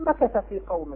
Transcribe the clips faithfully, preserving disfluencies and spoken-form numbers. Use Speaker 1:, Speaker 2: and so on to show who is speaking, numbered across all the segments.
Speaker 1: مكث في قومه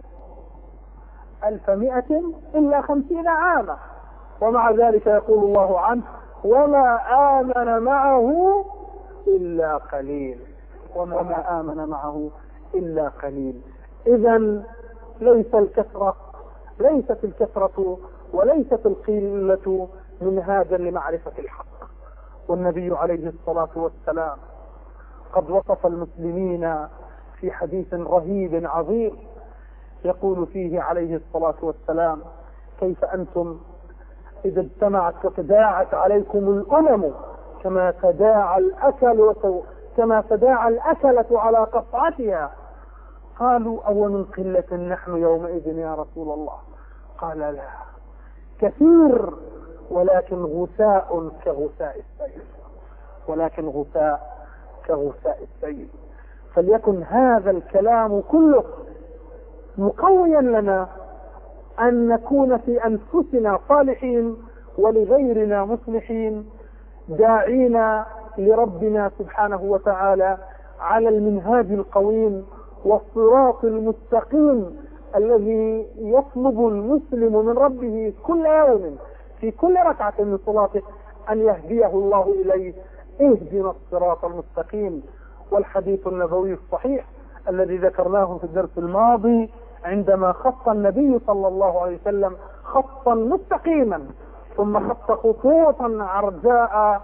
Speaker 1: ألف مئة إلا خمسين عاما، ومع ذلك يقول الله عنه وما آمن معه إلا قليل، وما آمن معه إلا قليل. إذن ليس الكثرة ليست الكثرة وليست القلة من هذا لمعرفة الحق. والنبي عليه الصلاة والسلام قد وصف المسلمين في حديث رهيب عظيم يقول فيه عليه الصلاة والسلام كيف أنتم إذا اجتمعت وتداعت عليكم الأمم كما تداعى الأكل كما تداعى الأكلة على قطعتها. قالوا أو من قلة نحن يومئذ يا رسول الله؟ قال لا، كثير ولكن غثاء كغثاء السيل، ولكن غثاء كغثاء السيل. فليكن هذا الكلام كله مقويا لنا أن نكون في أنفسنا صالحين ولغيرنا مصلحين، داعين لربنا سبحانه وتعالى على المنهاج القويم والصراط المستقيم الذي يطلب المسلم من ربه كل يوم في كل ركعة من صلاته أن يهديه الله إليه. اهدنا الصراط المستقيم. والحديث النبوي الصحيح الذي ذكرناه في الدرس الماضي عندما خط النبي صلى الله عليه وسلم خطا مستقيما ثم خط خطوطا عرجاء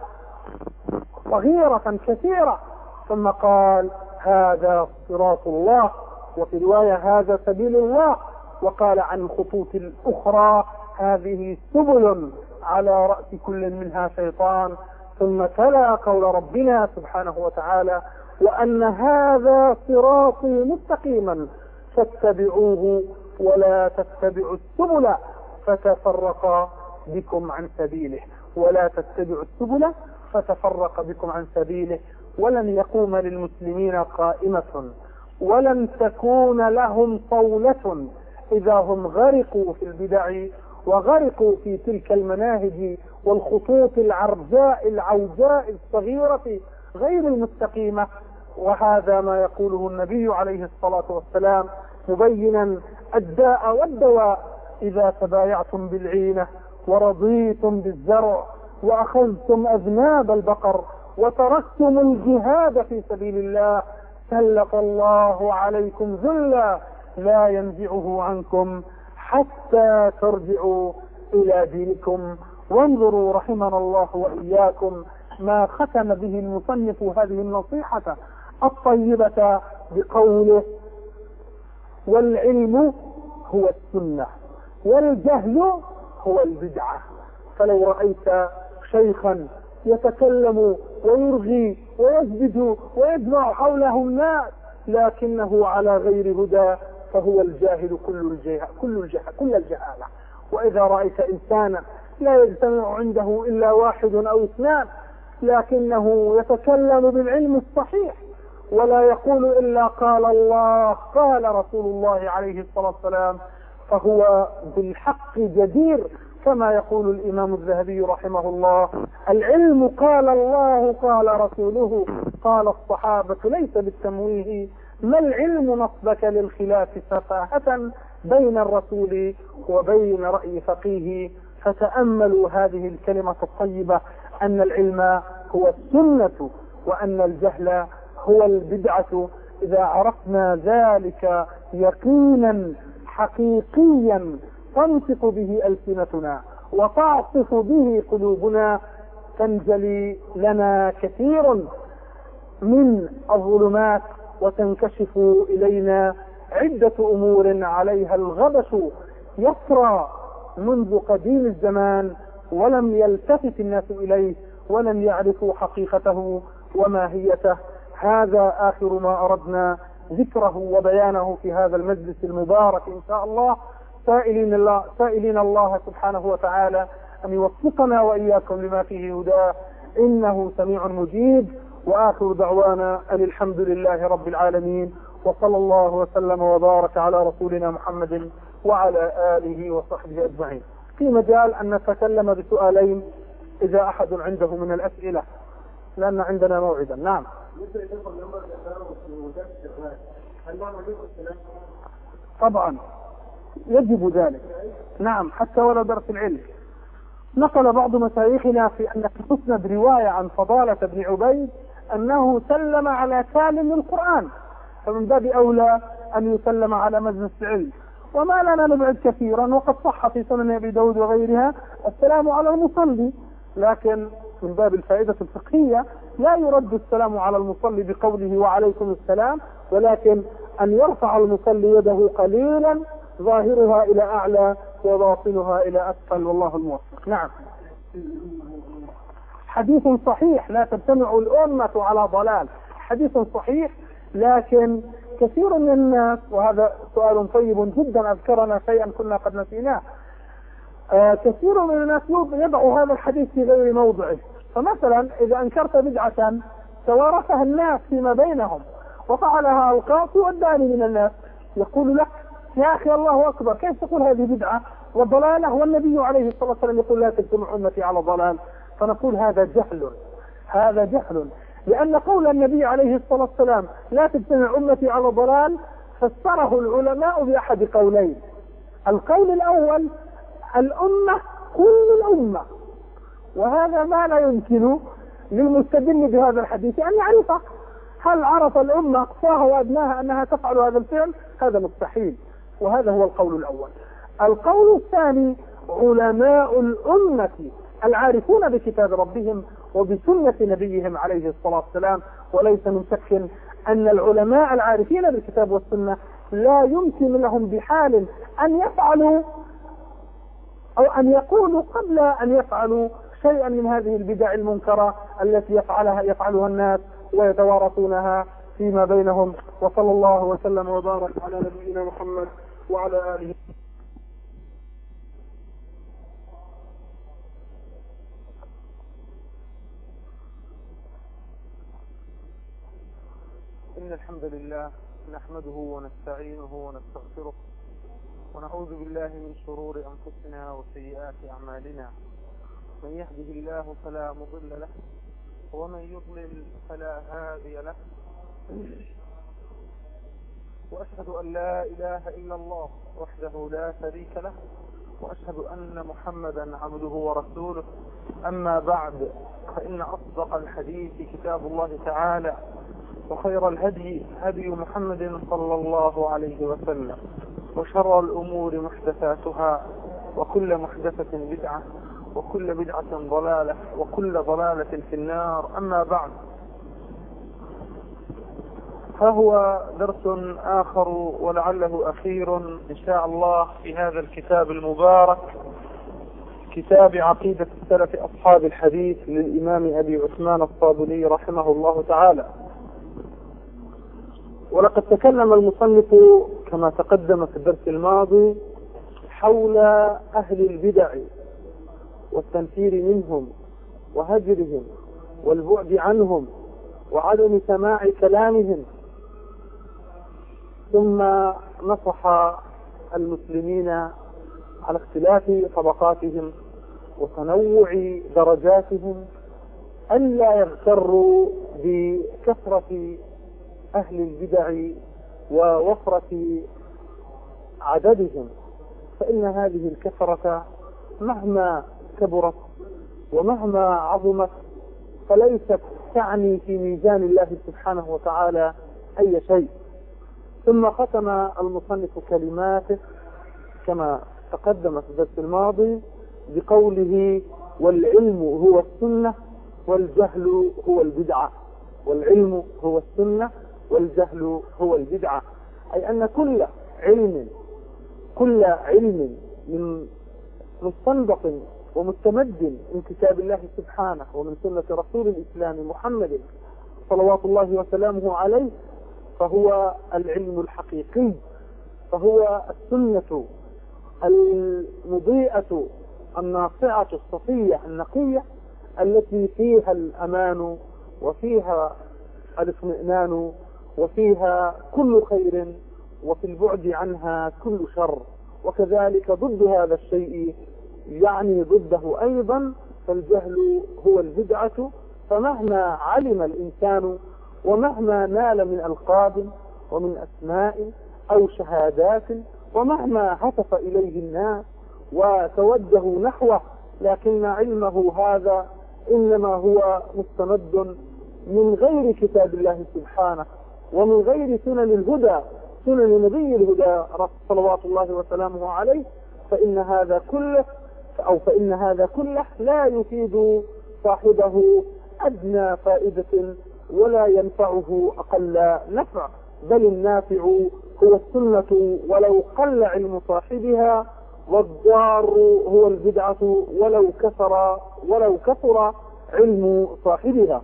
Speaker 1: صغيرة كثيرة ثم قال هذا صراط الله، وفي رواية هذا سبيل الله، وقال عن الخطوط الأخرى هذه سبل على رأس كل منها شيطان، ثم تلا قول ربنا سبحانه وتعالى وأن هذا صراطي مستقيما فاتبعوه ولا تتبعوا السبل فتفرق بكم عن سبيله، ولا تتبعوا السبل فتفرق بكم عن سبيله. ولن يقوم للمسلمين قائمة ولن تكون لهم طولة إذا هم غرقوا في البدع وغرقوا في تلك المناهج والخطوط العرجاء العوجاء الصغيرة غير المستقيمة. وهذا ما يقوله النبي عليه الصلاة والسلام مبينا الداء والدواء: إذا تبايعتم بالعينة ورضيتم بالزرع وأخذتم أذناب البقر وتركتم الجهاد في سبيل الله سلط الله عليكم ذلا لا ينزعه عنكم حتى ترجعوا إلى دينكم. وانظروا رحمنا الله وإياكم ما ختم به المصنف هذه النصيحة الطيبة بقوله: والعلم هو السنة والجهل هو البدعة. فلو رأيت شيخا يتكلم ويرغي ويسجد ويجمع حوله الناس لكنه على غير هدى فهو الجاهل كل الجهل كل الجهل كل الجهالة. وإذا رأيت إنسانا لا يجتمع عنده إلا واحد أو اثنان لكنه يتكلم بالعلم الصحيح ولا يقول إلا قال الله قال رسول الله عليه الصلاة والسلام فهو بالحق جدير، كما يقول الإمام الذهبي رحمه الله: العلم قال الله قال رسوله قال الصحابة ليس بالتمويه، ما العلم نصبك للخلاف سفاهة بين الرسول وبين رأي فقيه. فتأملوا هذه الكلمة الطيبة أن العلم هو السنة وأن الجهل هو البدعة. إذا عرفنا ذلك يقينا حقيقيا تنطق به ألسنتنا وتعطف به قلوبنا تنجلي لنا كثير من الظلمات وتنكشف إلينا عدة أمور عليها الغبش يسرى منذ قديم الزمان ولم يلتفت الناس إليه ولم يعرفوا حقيقته وماهيته. هذا آخر ما أردنا ذكره وبيانه في هذا المجلس المبارك إن شاء الله، سائلين الله, سائلين الله سبحانه وتعالى أن يوفقنا وإياكم لما فيه هداه إنه سميع مجيب. وآخر دعوانا أن الحمد لله رب العالمين، وصلى الله وسلم وبارك على رسولنا محمد وعلى آله وصحبه أجمعين. في مجال أن نتكلم بسؤالين إذا أحد عنده من الأسئلة لأن عندنا موعدا. نعم. طبعا يجب ذلك، نعم، حتى ولو درس العلم. نقل بعض مشايخنا في أن في مسند رواية عن فضالة بن عبيد أنه سلم على تالم القرآن، فمن باب أولى أن يسلم على مجلس العلم. وما لنا نبعد كثيرا، وقد صح في سنن أبي داود وغيرها السلام على المصلي، لكن من باب الفائدة الفقهية لا يرد السلام على المصلي بقوله وعليكم السلام، ولكن أن يرفع المصلي يده قليلا ظاهرها إلى أعلى وباطنها إلى أسفل، والله الموفق. نعم، حديث صحيح لا تجتمع الأمة على ضلال، حديث صحيح، لكن كثير من الناس، وهذا سؤال طيب جدا أذكرنا شيئا كنا قد نسيناه، آه كثير من الناس يضع هذا الحديث في غير موضعه. فمثلا إذا أنكرت بدعة توارثها الناس فيما بينهم وفعلها أوقات والداني من الناس، يقول لك يا أخي الله أكبر، كيف تقول هذه بدعة وضلالة والنبي عليه الصلاة والسلام يقول لا تجتمع أمتي على ضلال؟ فنقول هذا جهل، هذا جهل، لأن قول النبي عليه الصلاة والسلام لا تجتمع أمتي على ضلال فسره العلماء بأحد قولين. القول الأول الأمة كل الأمة، وهذا ما لا يمكن للمستدل بهذا الحديث أن يعرفه. هل عرف الأمة أقصاها وأدناها أنها تفعل هذا الفعل؟ هذا مستحيل، وهذا هو القول الأول. القول الثاني علماء الأمة العارفون بكتاب ربهم وبسنة نبيهم عليه الصلاة والسلام، وليس من شك أن العلماء العارفين بالكتاب والسنة لا يمكن لهم بحال أن يفعلوا أو أن يقولوا قبل أن يفعلوا شيئا من هذه البدع المنكرة التي يفعلها يفعلها الناس ويتوارثونها فيما بينهم. وصلى الله وسلم وبارك على نبينا محمد وعلى آله. إن الحمد لله نحمده ونستعينه ونستغفره ونعوذ بالله من شرور أنفسنا وسيئات أعمالنا، من يهده الله فلا مضل له ومن يضلل فلا هادي له، وأشهد أن لا إله إلا الله وحده لا شريك له، وأشهد أن محمدا عبده ورسوله. أما بعد، فإن أصدق الحديث كتاب الله تعالى، وخير الهدي هدي محمد صلى الله عليه وسلم، وشر الأمور محدثاتها، وكل محدثة بدعة، وكل بدعة ضلالة، وكل ضلالة في النار. أما بعد، فهو درس آخر ولعله أخير إن شاء الله في هذا الكتاب المبارك، كتاب عقيدة السلف أصحاب الحديث للإمام أبي عثمان الصابوني رحمه الله تعالى. ولقد تكلم المصنف كما تقدم في الدرس الماضي حول أهل البدع والتنفير منهم وهجرهم والبعد عنهم وعدم سماع كلامهم، ثم نصح المسلمين على اختلاف طبقاتهم وتنوع درجاتهم ألا يغتروا بكثرة أهل البدع ووفرة عددهم، فإن هذه الكثرة مهما كبرت ومهما عظمت فليست تعني في ميزان الله سبحانه وتعالى أي شيء. ثم ختم المصنف كلماته كما تقدم في الدرس الماضي بقوله والعلم هو السنة والجهل هو البدعة. والعلم هو السنة والجهل هو البدعة، أي أن كل علم كل علم من مستنبط ومستمد من كتاب الله سبحانه ومن سنة رسول الإسلام محمد صلوات الله وسلامه عليه فهو العلم الحقيقي، فهو السنة المضيئة الناصعة الصفية النقية التي فيها الأمان وفيها الاطمئنان وفيها كل خير وفي البعد عنها كل شر. وكذلك ضد هذا الشيء يعني ضده أيضا فالجهل هو البدعة. فمهما علم الإنسان ومهما نال من ألقاب ومن أسماء أو شهادات، ومهما هتف إليه الناس وتوجهوا نحوه، لكن علمه هذا إنما هو مستمد من غير كتاب الله سبحانه ومن غير سنن الهدى، سنن نبي الهدى صلوات الله وسلامه عليه، فإن هذا كله أو فإن هذا كله لا يفيد صاحبه أدنى فائدة ولا ينفعه أقل نفع، بل النافع هو السنة ولو قل علم صاحبها، والضار هو البدعة ولو كثر ولو كثر علم صاحبها.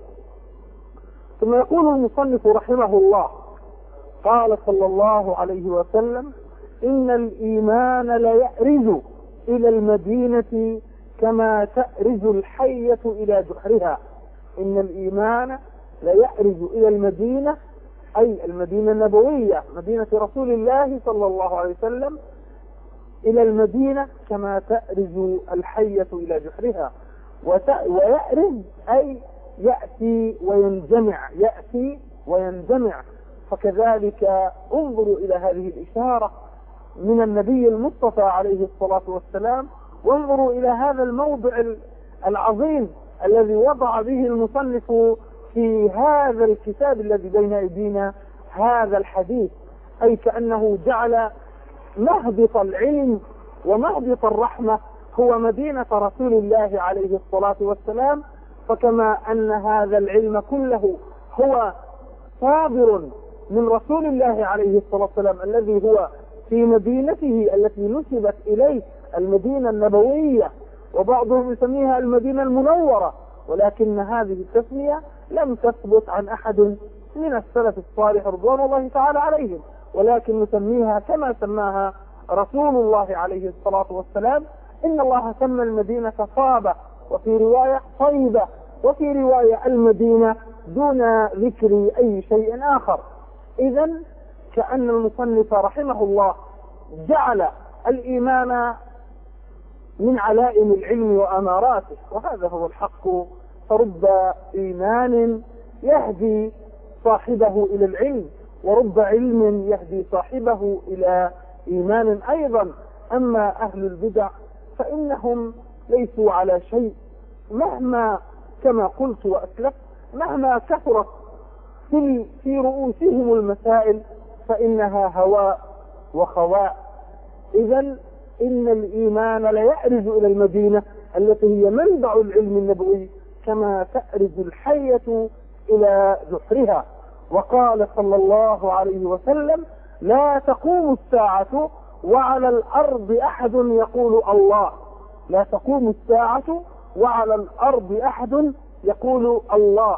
Speaker 1: ثم يقول المصنف رحمه الله: قال صلى الله عليه وسلم: إن الإيمان ليأرز إلى المدينة كما تأرز الحية إلى جحرها. إن الإيمان ليأرز إلى المدينة، أي المدينة النبوية، مدينة رسول الله صلى الله عليه وسلم، إلى المدينة كما تأرز الحية إلى جحرها. ويأرز أي يأتي وينجمع، يأتي وينجمع. فكذلك انظروا إلى هذه الإشارة من النبي المصطفى عليه الصلاة والسلام، وانظروا إلى هذا الموضع العظيم الذي وضع به المصنف في هذا الكتاب الذي بين أيدينا هذا الحديث، أي كأنه جعل مهبط العلم ومهبط الرحمة هو مدينة رسول الله عليه الصلاة والسلام. فكما أن هذا العلم كله هو صادر من رسول الله عليه الصلاة والسلام الذي هو في مدينته التي نسبت إليه، المدينة النبوية، وبعضهم يسميها المدينة المنورة، ولكن هذه التسمية لم تثبت عن أحد من السلف الصالح رضوان الله تعالى عليهم، ولكن نسميها كما سماها رسول الله عليه الصلاة والسلام. إن الله سمى المدينة صابة، وفي رواية طيبة، وفي رواية المدينة، دون ذكر أي شيء آخر. إذن كأن المصنف رحمه الله جعل الإيمان من علائم العلم وأماراته، وهذا هو الحق. فرب إيمان يهدي صاحبه إلى العلم، ورب علم يهدي صاحبه إلى إيمان أيضا. أما أهل البدع فإنهم ليسوا على شيء، مهما كما قلت وأسلفت مهما كثرت في, في رؤوسهم المسائل فإنها هواء وخواء. إذن إن الإيمان ليأرز إلى المدينة التي هي منبع العلم النبوي كما تأرز الحية إلى جحرها. وقال صلى الله عليه وسلم: لا تقوم الساعة وعلى الأرض أحد يقول الله. لا تقوم الساعة وعلى الأرض أحد يقول الله.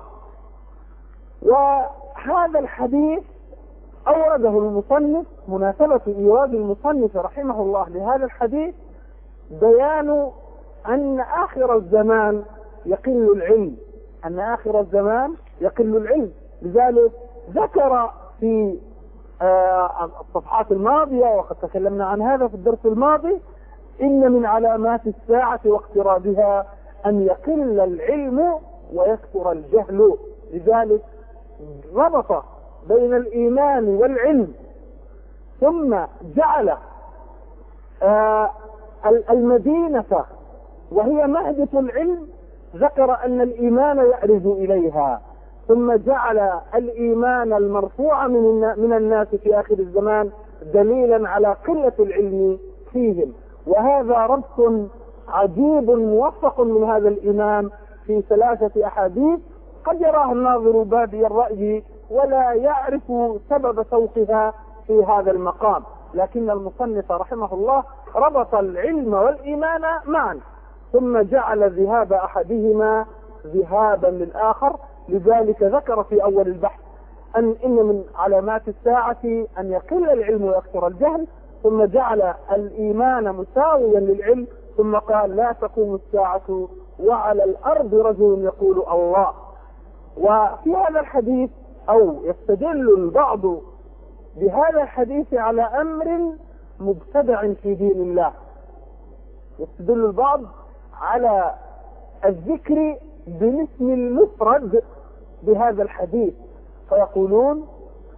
Speaker 1: وهذا الحديث أورده المصنف، مناسبة إيراد المصنف رحمه الله لهذا الحديث بيان أن آخر الزمان يقل العلم، أن آخر الزمان يقل العلم. لذلك ذكر في الصفحات الماضية، وقد تكلمنا عن هذا في الدرس الماضي، إن من علامات الساعة واقترابها أن يقل العلم ويكثر الجهل. لذلك ربط بين الإيمان والعلم، ثم جعل المدينة وهي مهبط العلم، ذكر أن الإيمان يأرز إليها، ثم جعل الإيمان المرفوع من الناس في آخر الزمان دليلا على قلة العلم فيهم. وهذا ربط عجيب موفق من هذا الإمام في ثلاثة أحاديث قد يراه الناظر بادي الرأي ولا يعرف سبب سوقها في هذا المقام، لكن المصنف رحمه الله ربط العلم والإيمان معا، ثم جعل ذهاب أحدهما ذهابا للآخر. لذلك ذكر في أول البحث أن إن من علامات الساعة أن يقل العلم ويكثر الجهل، ثم جعل الإيمان مساويا للعلم، ثم قال: لا تقوم الساعة وعلى الأرض رجل يقول الله. وفي هذا الحديث أو يستدل البعض بهذا الحديث على أمر مبتدع في دين الله. يستدل البعض على الذكر بالاسم المفرد بهذا الحديث، فيقولون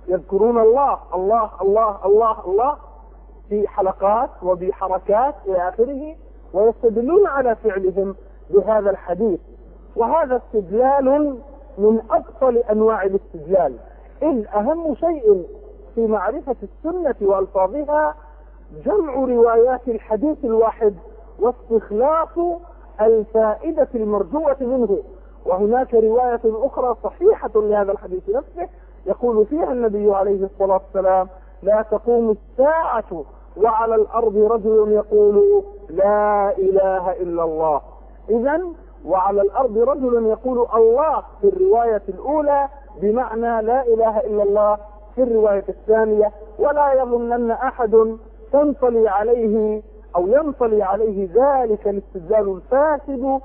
Speaker 1: يذكرون الله الله الله الله الله في حلقات وبحركات إلى آخره، ويستدلون على فعلهم بهذا الحديث. وهذا استدلال من أبطل أنواع الاستدلال، إذ أهم شيء في معرفة السنة وألفاظها جمع روايات الحديث الواحد واستخلاص الفائدة المرجوة منه. وهناك رواية أخرى صحيحة لهذا الحديث نفسه يقول فيها النبي عليه الصلاة والسلام: لا تقوم الساعة وعلى الأرض رجل يقول لا إله إلا الله. إذن وعلى الأرض رجل يقول الله في الرواية الأولى بمعنى لا إله إلا الله في الرواية الثانية. ولا يظنن أحد تنطلي عليه أو ينطلي عليه ذلك الاستدلال الفاسد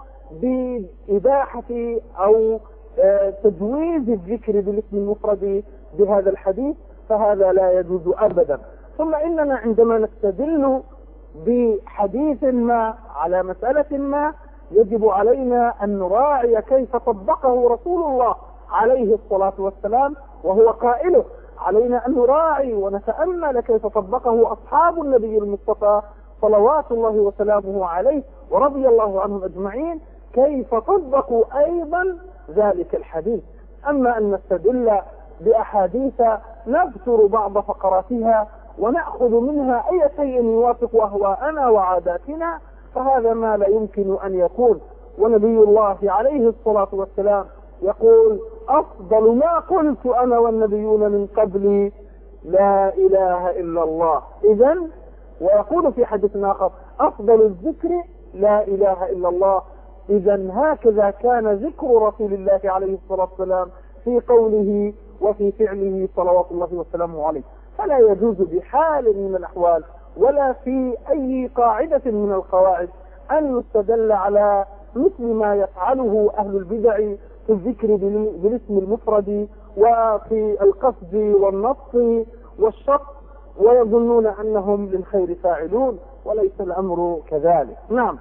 Speaker 1: بإباحة أو تجويز الذكر بالاسم المفرد بهذا الحديث، فهذا لا يجوز أبدا. ثم إننا عندما نستدل بحديث ما على مسألة ما يجب علينا أن نراعي كيف طبقه رسول الله عليه الصلاة والسلام وهو قائله. علينا أن نراعي ونتأمل كيف طبقه أصحاب النبي المصطفى صلوات الله وسلامه عليه ورضي الله عنهم أجمعين، كيف طبقوا أيضا ذلك الحديث. أما أن نستدل بأحاديث نذكر بعض فقراتها ونأخذ منها أي شيء يوافق أهواءنا وعاداتنا، فهذا ما لا يمكن أن يكون. ونبي الله عليه الصلاة والسلام يقول: أفضل ما قلت أنا والنبيون من قبلي لا إله إلا الله. إذن ويقول في حديث آخر: أفضل الذكر لا إله إلا الله. إذن هكذا كان ذكر رسول الله عليه الصلاة والسلام في قوله وفي فعله صلوات الله وسلامه عليه. فلا يجوز بحال من الأحوال ولا في أي قاعدة من القواعد أن يستدل على مثل ما يفعله أهل البدع في الذكر بالاسم المفرد وفي القصد والنص والشق، ويظنون أنهم للخير فاعلون، وليس الأمر كذلك. نعم.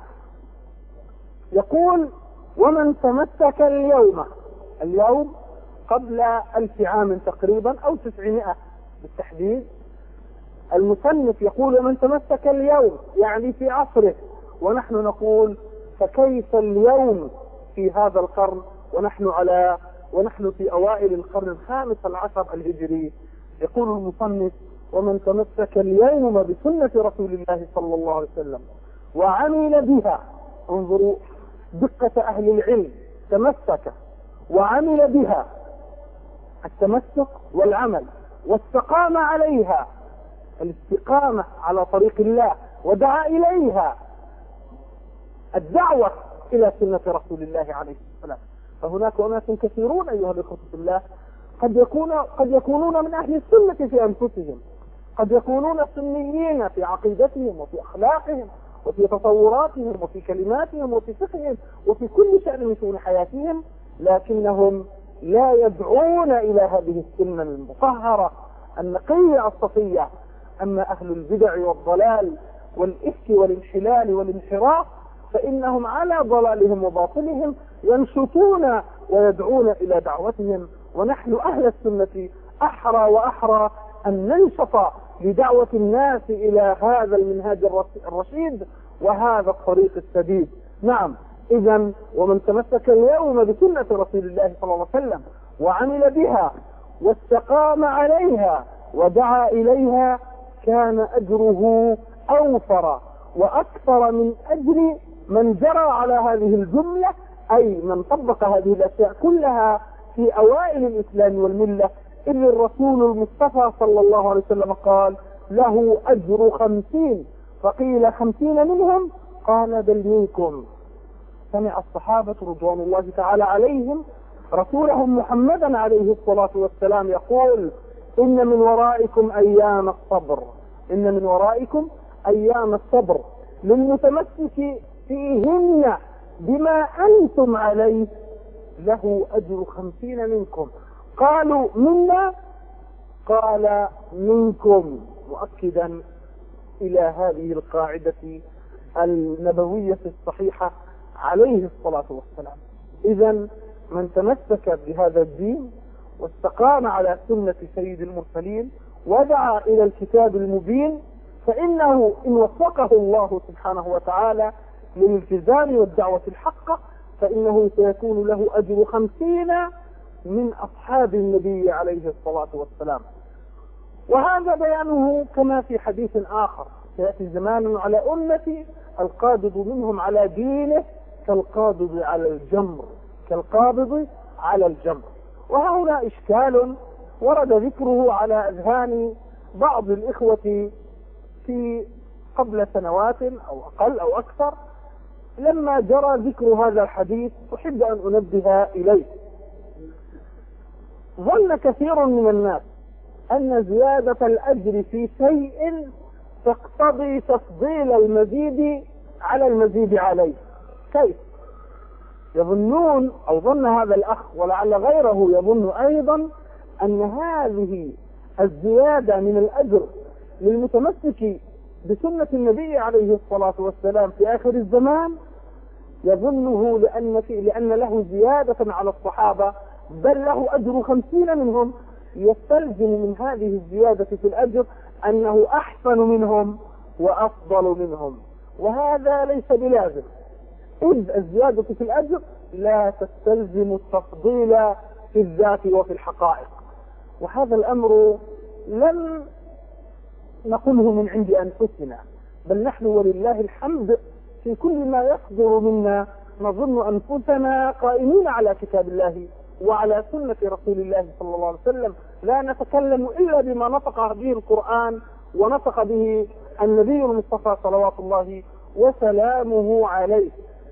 Speaker 1: يقول: ومن تمسك اليوم، اليوم قبل ألف عام تقريبا أو تسعمائة بالتحديد، المصنف يقول: ومن تمسك اليوم يعني في عصره، ونحن نقول فكيف اليوم في هذا القرن ونحن على ونحن في أوائل القرن الخامس العشر الهجري. يقول المصنف: ومن تمسك اليوم بسنة رسول الله صلى الله عليه وسلم وعمل بها. انظروا دقة أهل العلم، تمسك وعمل بها، التمسك والعمل، واستقام عليها، الاستقامة على طريق الله، ودعا إليها، الدعوة إلى سنة رسول الله عليه السلام. فهناك أناس كثيرون أيها الأخوة في الله قد يكون قد يكونون من أهل السنة في أنفسهم، قد يكونون سنيين في عقيدتهم وفي أخلاقهم وفي تصوراتهم وفي كلماتهم وفي فقههم وفي كل شأن من شؤون حياتهم، لكنهم لا يدعون إلى هذه السنة المطهرة النقية الصفية. أما أهل البدع والضلال والإفك والانحلال والانحراف فإنهم على ضلالهم وباطلهم ينشطون ويدعون إلى دعوتهم. ونحن أهل السنة أحرى وأحرى أن ننشط لدعوة الناس إلى هذا المنهاج الرشيد وهذا الطريق السديد. نعم. إذن ومن تمسك اليوم بسنة رسول الله صلى الله عليه وسلم وعمل بها واستقام عليها ودعا إليها كان أجره أوفر وأكثر من أجر من جرى على هذه الجملة، أي من طبق هذه الأشياء كلها في أوائل الإسلام والملة. إذ الرسول المصطفى صلى الله عليه وسلم قال: له أجر خمسين. فقيل: خمسين منهم؟ قال: بل منكم. سمع الصحابة رضوان الله تعالى عليهم رسولهم محمدا عليه الصلاة والسلام يقول: إن من ورائكم أيام الصبر، إن من ورائكم أيام الصبر للمتمسك فيهن بما أنتم عليه له أجر خمسين منكم. قالوا: منا؟ قال: منكم، مؤكدا إلى هذه القاعدة النبوية الصحيحة عليه الصلاة والسلام. إذن من تمسك بهذا الدين واستقام على سنة سيد المرسلين ودعا إلى الكتاب المبين، فإنه إن وفقه الله سبحانه وتعالى للالتزام والدعوة الحقة فإنه سيكون له أجر خمسين من أصحاب النبي عليه الصلاة والسلام. وهذا بيانه كما في حديث آخر: سيأتي زمان على أمتي القابض منهم على دينه كالقابض على الجمر كالقابض على الجمر. وهنا إشكال ورد ذكره على أذهان بعض الإخوة في قبل سنوات أو أقل أو أكثر، لما جرى ذكر هذا الحديث أحب أن أنبه إليه. ظن كثير من الناس أن زيادة الأجر في شيء تقتضي تفضيل المزيد على المزيد عليه. كيف؟ يظنون أو ظن هذا الأخ ولعل غيره يظن أيضا أن هذه الزيادة من الأجر للمتمسك بسنة النبي عليه الصلاة والسلام في آخر الزمان يظنه لأن, في لأن له زيادة على الصحابة بل له أجر خمسين منهم، يستلزم من هذه الزيادة في الأجر أنه أحسن منهم وأفضل منهم، وهذا ليس بلازم، إذ الزيادة في الأجر لا تستلزم التفضيل في الذات وفي الحقائق. وهذا الأمر لم نقله من عند أنفسنا، بل نحن ولله الحمد في كل ما يصدر منا نظن أنفسنا قائمين على كتاب الله وعلى سنة رسول الله صلى الله عليه وسلم، لا نتكلم إلا بما نطق به القرآن ونطق به النبي المصطفى صلوات الله وسلامه عليه.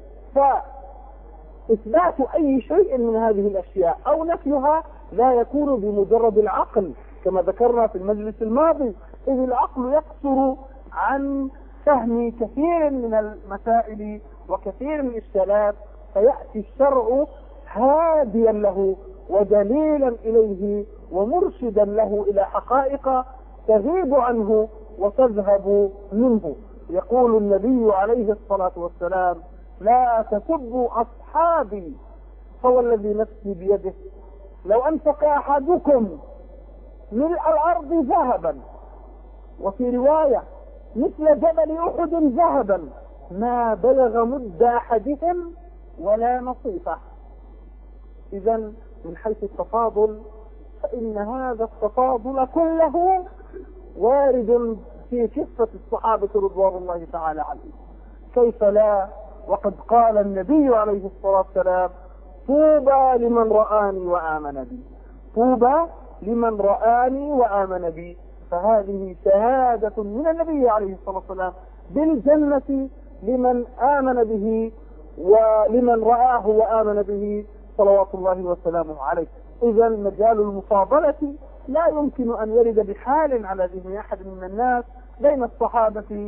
Speaker 1: فإثبات أي شيء من هذه الأشياء أو نفيها لا يكون بمجرد العقل كما ذكرنا في المجلس الماضي، إذ العقل يقصر عن فهم كثير من المسائل وكثير من الإشكالات، فيأتي الشرع هاديا له ودليلا إليه ومرشدا له إلى حقائق تغيب عنه وتذهب منه. يقول النبي عليه الصلاة والسلام: لا تسبوا أصحابي فوالذي نفسي بيده لو أنفق أحدكم ملء الأرض ذهبا، وفي رواية مثل جبل أحد ذهبا، ما بلغ مد أحدهم ولا نصيفه. إذا من حيث التفاضل فإن هذا التفاضل كله وارد في قصة الصحابة رضوان الله تعالى عليهم. كيف لا؟ وقد قال النبي عليه الصلاة والسلام: طوبى لمن رآني وآمن بي، طوبى لمن رآني وآمن بي. فهذه شهادة من النبي عليه الصلاة والسلام بالجنة لمن آمن به ولمن رآه وآمن به صلوات الله وسلامه عليه. إذا مجال المفاضلة لا يمكن أن يرد بحال على ذهن أحد من الناس بين الصحابة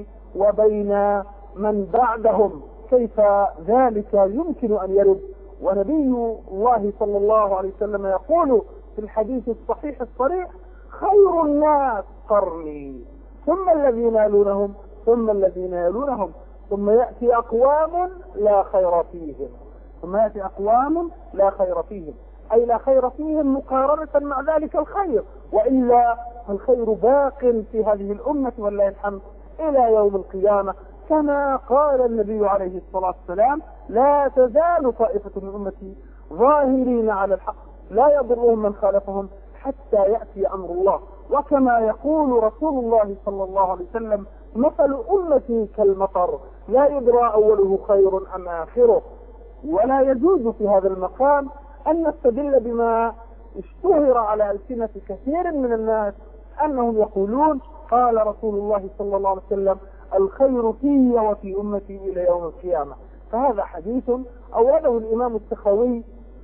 Speaker 1: وبين من بعدهم. كيف ذلك يمكن أن يرد؟ ونبي الله صلى الله عليه وسلم يقول في الحديث الصحيح الصريح: خير الناس قرني ثم الذين يلونهم ثم الذين يلونهم ثم يأتي أقوام لا خير فيهم ثم يأتي أقوام لا خير فيهم أي لا خير فيهم مقارنة مع ذلك الخير، وإلا الخير باق في هذه الأمة والله الحمد إلى يوم القيامة، كما قال النبي عليه الصلاة والسلام: لا تزال طائفة من أمتي ظاهرين على الحق لا يضرهم من خالفهم حتى يأتي أمر الله. وكما يقول رسول الله صلى الله عليه وسلم: مثل أمتي كالمطر لا يدرى أوله خير أم آخره. ولا يجوز في هذا المقام أن نستدل بما اشتهر على ألسنة كثير من الناس أنهم يقولون: قال رسول الله صلى الله عليه وسلم: الخير في وفي أمتي إلى يوم القيامة. فهذا حديث أورده الإمام السخاوي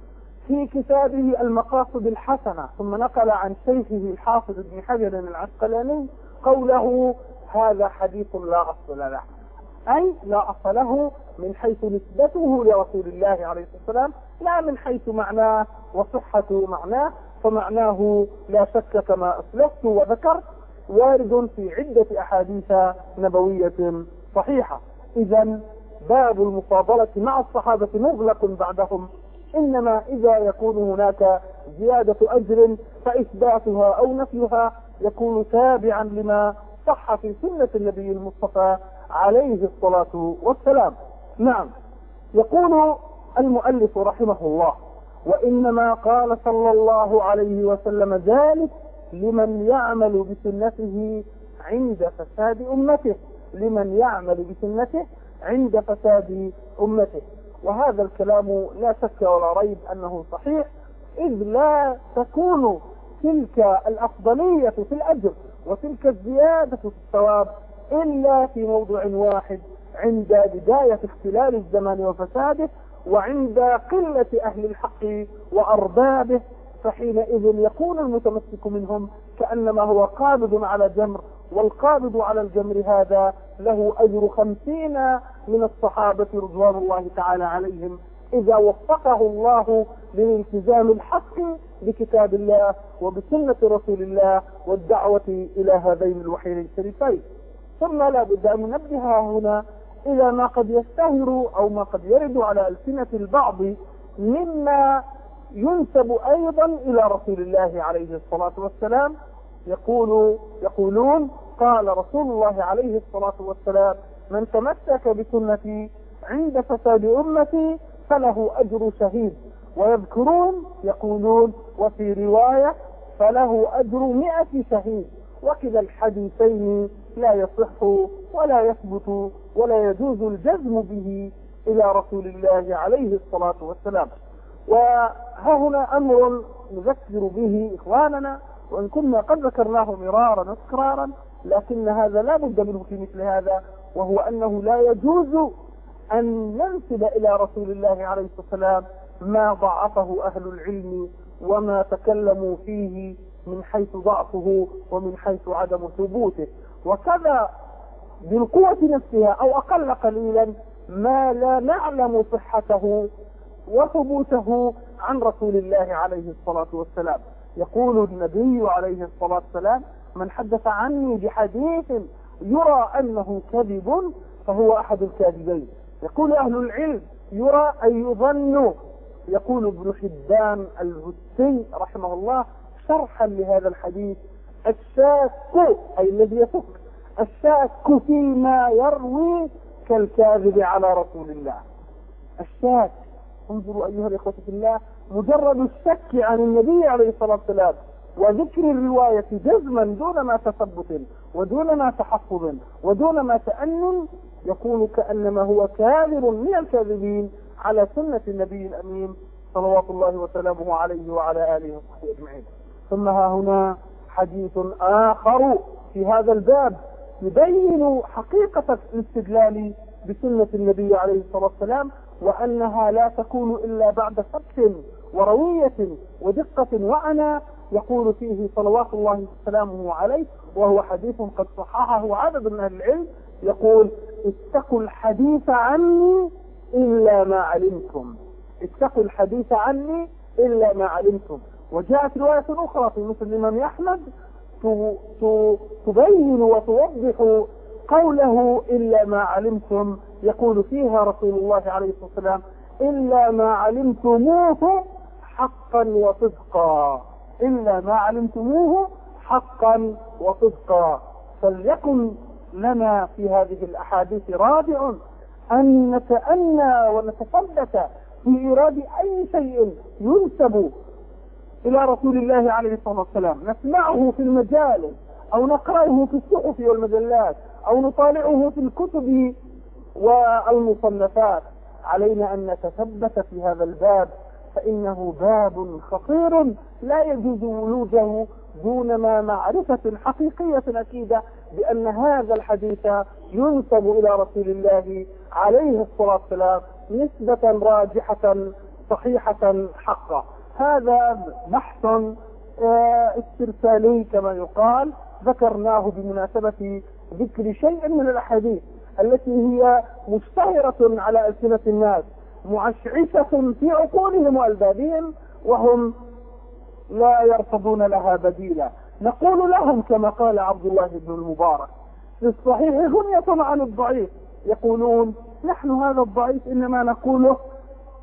Speaker 1: في كتابه المقاصد الحسنة، ثم نقل عن شيخه الحافظ ابن حجر العسقلاني قوله: هذا حديث لا أصل له، أي لا أصل له من حيث نسبته لرسول الله عليه الصلاة والسلام، لا من حيث معناه وصحة معناه، فمعناه لا شك كما أسلفت وذكرت وارد في عدة أحاديث نبوية صحيحة. إذا باب المفاضلة مع الصحابة مغلق بعدهم إنما إذا يكون هناك زيادة أجر فإثباتها أو نفيها يكون تابعا لما صح في سنة النبي المصطفى عليه الصلاة والسلام. نعم. يقول المؤلف رحمه الله: وإنما قال صلى الله عليه وسلم ذلك لمن يعمل بسنته عند فساد أمته، لمن يعمل بسنته عند فساد أمته. وهذا الكلام لا شك ولا ريب أنه صحيح، إذ لا تكون تلك الأفضلية في الأجر وتلك الزيادة في الثواب إلا في موضوع واحد، عند بداية اختلال الزمان وفساده، وعند قلة أهل الحق وأربابه، فحينئذ يكون المتمسك منهم كأنما هو قابض على جمر، والقابض على الجمر هذا له أجر خمسين من الصحابة رضوان الله تعالى عليهم، إذا وفقه الله للالتزام الحق بكتاب الله وبسنة رسول الله والدعوة إلى هذين الوحيين الشريفين. ثم لا بد أن ننبه هنا إلى ما قد يشتهر أو ما قد يرد على ألسنة البعض مما ينسب أيضا إلى رسول الله عليه الصلاة والسلام. يقول يقولون: قال رسول الله عليه الصلاة والسلام: من تمسك بسنتي عند فساد أمتي فله أجر شهيد. ويذكرون يقولون: وفي رواية فله أجر مئة شهيد. وكذا الحديثين لا يصح ولا يثبت ولا يجوز الجزم به إلى رسول الله عليه الصلاة والسلام. وها هنا أمر نذكر به إخواننا، وإن كنا قد ذكرناه مرارا وتكرارا، لكن هذا لا بد منه في مثل هذا، وهو أنه لا يجوز أن ننسب إلى رسول الله عليه الصلاة والسلام ما ضعفه أهل العلم وما تكلموا فيه من حيث ضعفه ومن حيث عدم ثبوته، وكذا بالقوة نفسها أو أقل قليلا ما لا نعلم صحته وثبوته عن رسول الله عليه الصلاة والسلام. يقول النبي عليه الصلاة والسلام: من حدث عني بحديث يرى أنه كذب فهو أحد الكاذبين. يقول أهل العلم: يرى أي يظن. يقول ابن حبان الهتي رحمه الله شرحا لهذا الحديث: الشاك أي الذي يشك، الشاك فيما يروي كالكاذب على رسول الله. الشاك، انظروا أيها الإخوة في الله، مجرد الشك عن النبي عليه الصلاة والسلام وذكر الرواية جزما دون ما تثبت ودون ما تحفظ ودون ما تأنن يكون كأنما هو كاذب من الكاذبين على سنة النبي الأمين صلوات الله وسلامه عليه وعلى آله وصحبه أجمعين. ثم ها هنا حديث آخر في هذا الباب يبين حقيقة الاستدلال بسنة النبي عليه الصلاة والسلام، وأنها لا تكون إلا بعد ثبت وروية ودقة وعنى. يقول فيه صلوات الله وسلامه عليه، وهو حديث قد صححه عدد من أهل العلم، يقول: اتقوا الحديث عني إلا ما علمتم، اتقوا الحديث عني إلا ما علمتم. وجاءت رواية أخرى في مسلم الإمام أحمد تبين وتوضح قوله إلا ما علمتم، يقول فيها رسول الله عليه الصلاة والسلام: إلا ما علمتموه حقا وصدقا، إلا ما علمتموه حقا وصدقا. فليكن لنا في هذه الأحاديث رادع أن نتأنى ونتثبت في إيراد أي شيء ينسب إلى رسول الله عليه الصلاة والسلام، نسمعه في المجالس أو نقرأه في الصحف والمجلات أو نطالعه في الكتب والمصنفات. علينا أن نتثبت في هذا الباب، فإنه باب خطير لا يجوز ولوجه دون ما معرفة حقيقية أكيدة بأن هذا الحديث ينسب إلى رسول الله عليه الصلاة والسلام نسبة راجحة صحيحة حقا. هذا بحث استرسالي كما يقال، ذكرناه بمناسبة ذكر شيء من الأحاديث التي هي مشتهرة على ألسنة الناس، معشعشة في عقولهم وألبابهم، وهم لا يرتضون لها بديلا. نقول لهم كما قال عبد الله بن المبارك: في الصحيح غنية عن الضعيف. يقولون: نحن هذا الضعيف إنما نقوله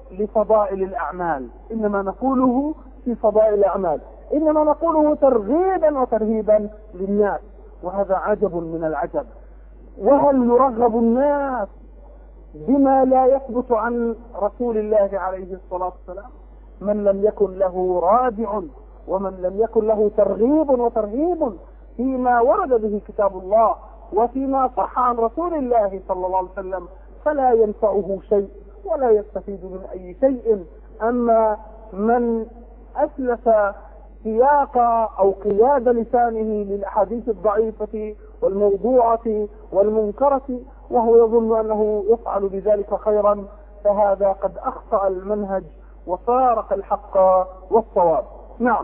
Speaker 1: لفضائل الأعمال، إنما نقوله في فضائل الأعمال، إنما نقوله ترغيبا وترهيبا للناس، وهذا عجب من العجب. وهل يرغب الناس بما لا يثبت عن رسول الله عليه الصلاة والسلام؟ من لم يكن له رادع ومن لم يكن له ترغيب وترهيب فيما ورد به كتاب الله وفيما صح عن رسول الله صلى الله عليه وسلم فلا ينفعه شيء ولا يستفيد من أي شيء. أما من أسلف سياق أو قياد لسانه للأحاديث الضعيفة والموضوعة والمنكرة وهو يظن أنه يفعل بذلك خيرا، فهذا قد أخطأ المنهج وفارق الحق والصواب. نعم.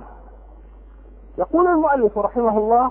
Speaker 1: يقول المؤلف رحمه الله: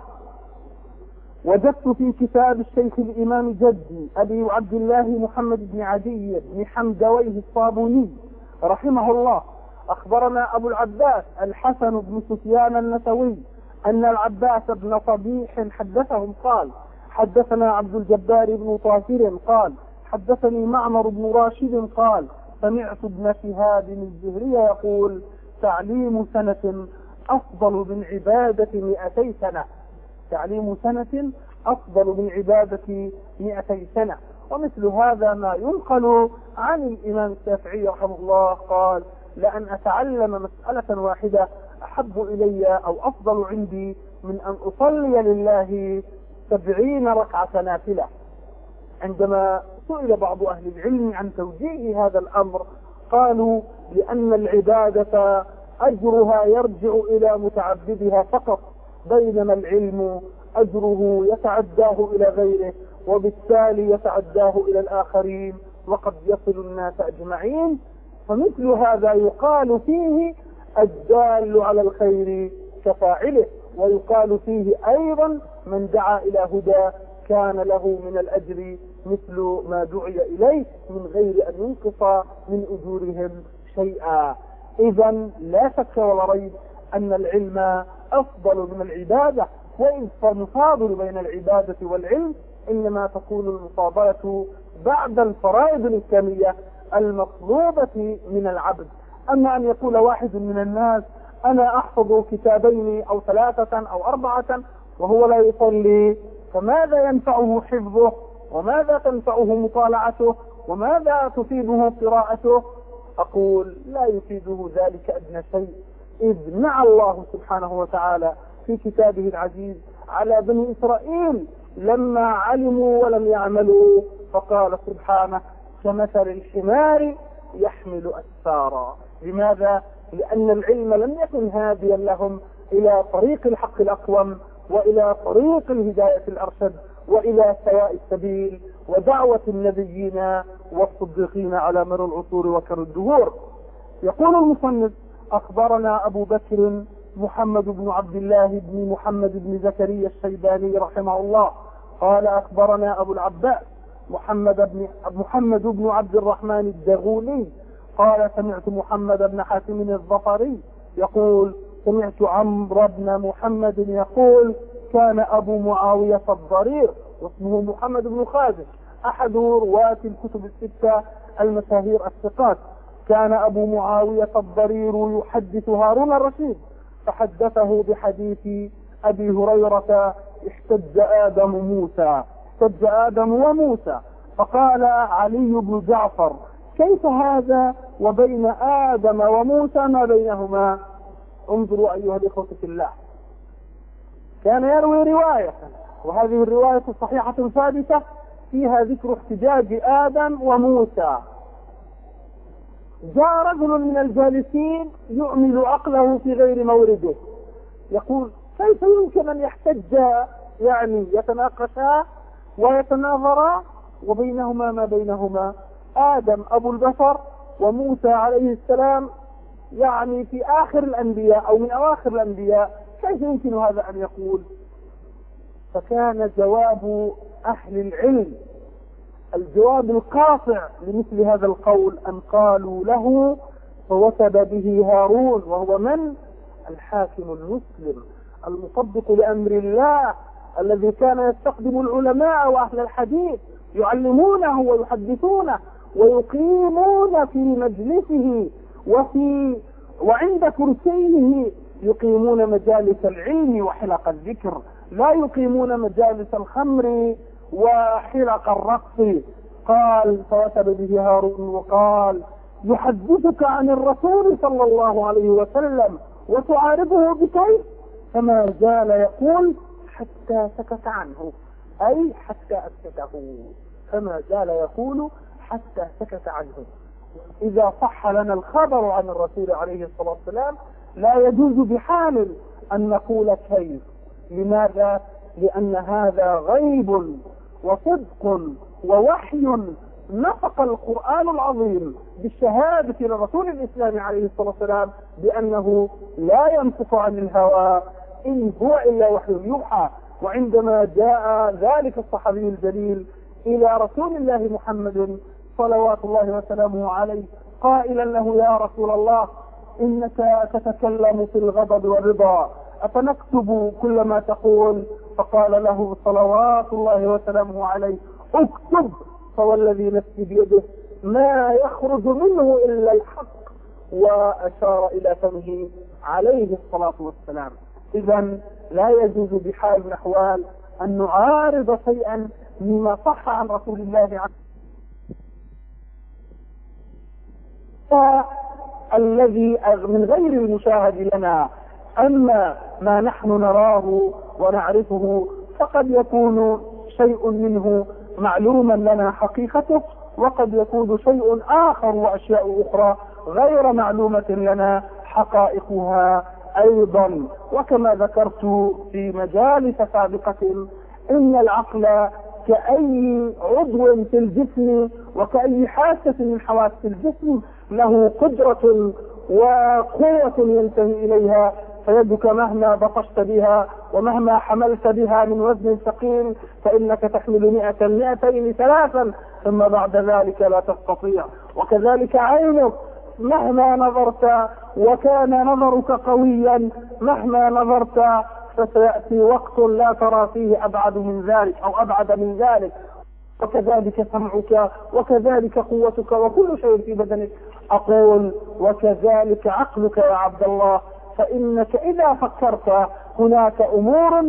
Speaker 1: وجدت في كتاب الشيخ الإمام جدي أبي عبد الله محمد بن عدي بن حمدويه الصابوني رحمه الله أخبرنا أبو العباس الحسن بن سفيان النسوي أن العباس بن صبيح حدثهم قال: حدثنا عبد الجبار بن طاهر قال: حدثني معمر بن راشد قال: سمعت ابن شهاب الزهري يقول: تعليم سنة أفضل من عبادة مئتي سنة. تعليم سنة أفضل من عبادة مئتي سنة. ومثل هذا ما ينقل عن الإمام الشافعي رحمه الله قال: لأن أتعلم مسألة واحدة أحب إلي أو أفضل عندي من أن أصلي لله سبعين ركعة نافلة. عندما سئل بعض أهل العلم عن توجيه هذا الأمر قالوا: لأن العبادة أجرها يرجع إلى متعبدها فقط، بينما العلم أجره يتعداه إلى غيره وبالتالي يتعداه إلى الآخرين وقد يصل الناس أجمعين. فمثل هذا يقال فيه الدال على الخير كفاعله، ويقال فيه أيضا من دعا إلى هدى كان له من الأجر مثل ما دعي إليه من غير أن ينقص من أجورهم شيئا. إذن لا شك ولا ريب أن العلم أفضل من العبادة، وإذ فالمفاضل بين العبادة والعلم إنما تكون المفاضلة بعد الفرائض الإسلامية المطلوبة من العبد. أما أن يقول واحد من الناس: أنا أحفظ كتابين أو ثلاثة أو أربعة وهو لا يصلي، فماذا ينفعه حفظه؟ وماذا تنفعه مطالعته؟ وماذا تفيده قراءته؟ أقول: لا يفيده ذلك أدنى شيء، إذ نعى الله سبحانه وتعالى في كتابه العزيز على بني إسرائيل لما علموا ولم يعملوا، فقال سبحانه: كمثل الحمار يحمل أسفارا. لماذا؟ لأن العلم لم يكن هاديا لهم إلى طريق الحق الأقوم وإلى طريق الهداية الأرشد وإلى سواء السبيل ودعوة النبيين والصديقين على مر العصور وكر الدهور. يقول المصنف: أخبرنا أبو بكر محمد بن عبد الله بن محمد بن زكريا الشيباني رحمه الله قال: أخبرنا أبو العباس محمد بن محمد بن عبد الرحمن الدغولي قال: سمعت محمد بن حاتم الظفري يقول: سمعت عمرو بن محمد يقول: كان أبو معاوية الضرير واسمه محمد بن خازن أحد رواة الكتب الستة المشاهير الثقات، كان أبو معاوية الضرير يحدث هارون الرشيد فحدثه بحديث أبي هريرة: احتج آدم موسى احتج آدم وموسى، فقال علي بن جعفر: كيف هذا وبين آدم وموسى ما بينهما؟ انظروا أيها الإخوة في الله، كان يروي رواية، وهذه الرواية صحيحة ثابتة فيها ذكر احتجاج آدم وموسى. جاء رجل من الجالسين يعمل عقله في غير مورده يقول: كيف يمكن أن يحتج، يعني يتناقشا ويتناظرا وبينهما ما بينهما؟ آدم أبو البشر وموسى عليه السلام يعني في آخر الأنبياء أو من أواخر الأنبياء، كيف يمكن هذا أن يقول؟ فكان جواب أهل العلم الجواب القاطع لمثل هذا القول أن قالوا له: فوثب به هارون، وهو من؟ الحاكم المسلم المطبق لأمر الله الذي كان يستخدم العلماء وأهل الحديث يعلمونه ويحدثونه ويقيمون في مجلسه وفي وعند كرسيه يقيمون مجالس العلم وحلق الذكر، لا يقيمون مجالس الخمر وحلق الرقص. قال فوثب به هارون وقال يحدثك عن الرسول صلى الله عليه وسلم وتعارضه بكيف؟ فما زال يقول حتى سكت عنه، أي حتى أسكته، فما زال يقول حتى سكت عنه. إذا صح لنا الخبر عن الرسول عليه الصلاة والسلام لا يجوز بحال أن نقول كيف. لماذا؟ لأن هذا غيب وصدق ووحي نطق القرآن العظيم بالشهادة لرسول الإسلام عليه الصلاة والسلام بأنه لا ينطق عن الهوى إن هو إلا وحي يوحى. وعندما جاء ذلك الصحابي الجليل إلى رسول الله محمد صلوات الله وسلامه عليه قائلا له يا رسول الله إنك تتكلم في الغضب والرضا أفنكتب كل ما تقول؟ فقال له صلوات الله وسلامه عليه اكتب، فوالذي نفسي بيده ما يخرج منه إلا الحق، وأشار إلى فمه عليه الصلاة والسلام. إذن لا يجوز بحال من الأحوال أن نعارض شيئا مما صح عن رسول الله عنه الذي من غير المشاهد لنا. أما ما نحن نراه ونعرفه فقد يكون شيء منه معلوما لنا حقيقته، وقد يكون شيء آخر وأشياء أخرى غير معلومة لنا حقائقها أيضا. وكما ذكرت في مجالس سابقة إن العقل كأي عضو في الجسم وكأي حاسة من حواس الجسم له قدرة وقوة ينتهي إليها، فيدك مهما بطشت بها ومهما حملت بها من وزن ثقيل فإنك تحمل مئة مئتين ثلاثا ثم بعد ذلك لا تستطيع. وكذلك عينك مهما نظرت وكان نظرك قويا مهما نظرت فسيأتي وقت لا ترى فيه أبعد من ذلك أو أبعد من ذلك. وكذلك سمعك وكذلك قوتك وكل شيء في بدنك. أقول وكذلك عقلك يا عبد الله، فإنك إذا فكرت هناك أمور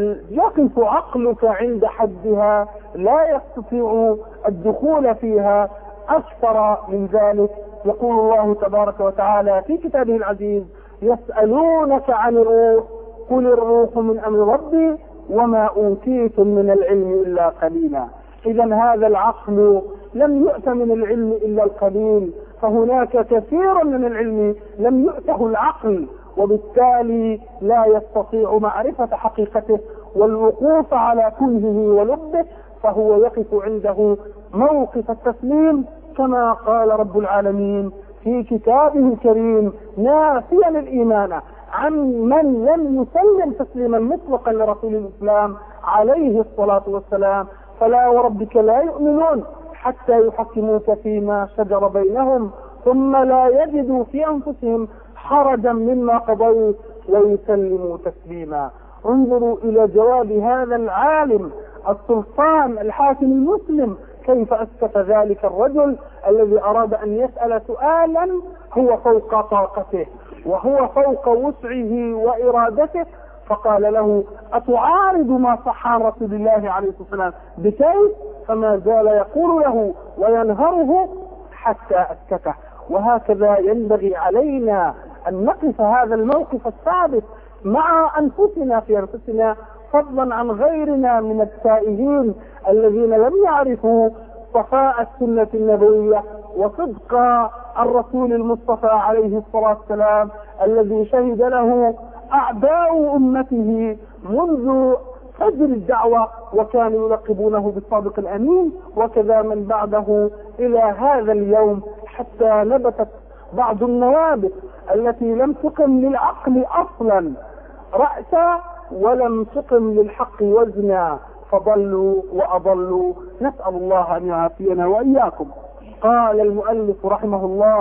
Speaker 1: يقف عقلك عند حدها لا يستطيع الدخول فيها. أكثر من ذلك يقول الله تبارك وتعالى في كتابه العزيز يسألونك عن الروح قل الروح من أمر ربي وما أوتيتم من العلم إلا قليلا. إذا هذا العقل لم يؤت من العلم إلا القليل، فهناك كثير من العلم لم يؤته العقل، وبالتالي لا يستطيع معرفة حقيقته والوقوف على كنهه ولبه، فهو يقف عنده موقف التسليم كما قال رب العالمين في كتابه الكريم نافيا الإيمان عن من لم يسلم تسليما مطلقا لرسول الإسلام عليه الصلاة والسلام. فلا وربك لا يؤمنون حتى يحكموك فيما شجر بينهم ثم لا يجدوا في أنفسهم حرجا مما قضيت ويسلموا تسليما. انظروا إلى جواب هذا العالم السلطان الحاكم المسلم كيف أسكت ذلك الرجل الذي أراد أن يسأل سؤالا هو فوق طاقته وهو فوق وسعه وإرادته، فقال له أتعارض ما صح عن رسول الله عليه الصلاة والسلام بكيف؟ فما زال يقول له وينهره حتى أسكته. وهكذا ينبغي علينا أن نقف هذا الموقف الثابت مع أنفسنا في أنفسنا، فضلا عن غيرنا من التائهين الذين لم يعرفوا صفاء السنة النبوية وصدق الرسول المصطفى عليه الصلاة والسلام الذي شهد له أعداء أمته منذ فجر الدعوة وكانوا يلقبونه بالصادق الأمين، وكذا من بعده إلى هذا اليوم حتى نبتت بعض النوابت التي لم تقم للعقل أصلا رأسا ولم تقم للحق وزنا فضلوا وأضلوا. نسأل الله أن يعافينا وإياكم. قال المؤلف رحمه الله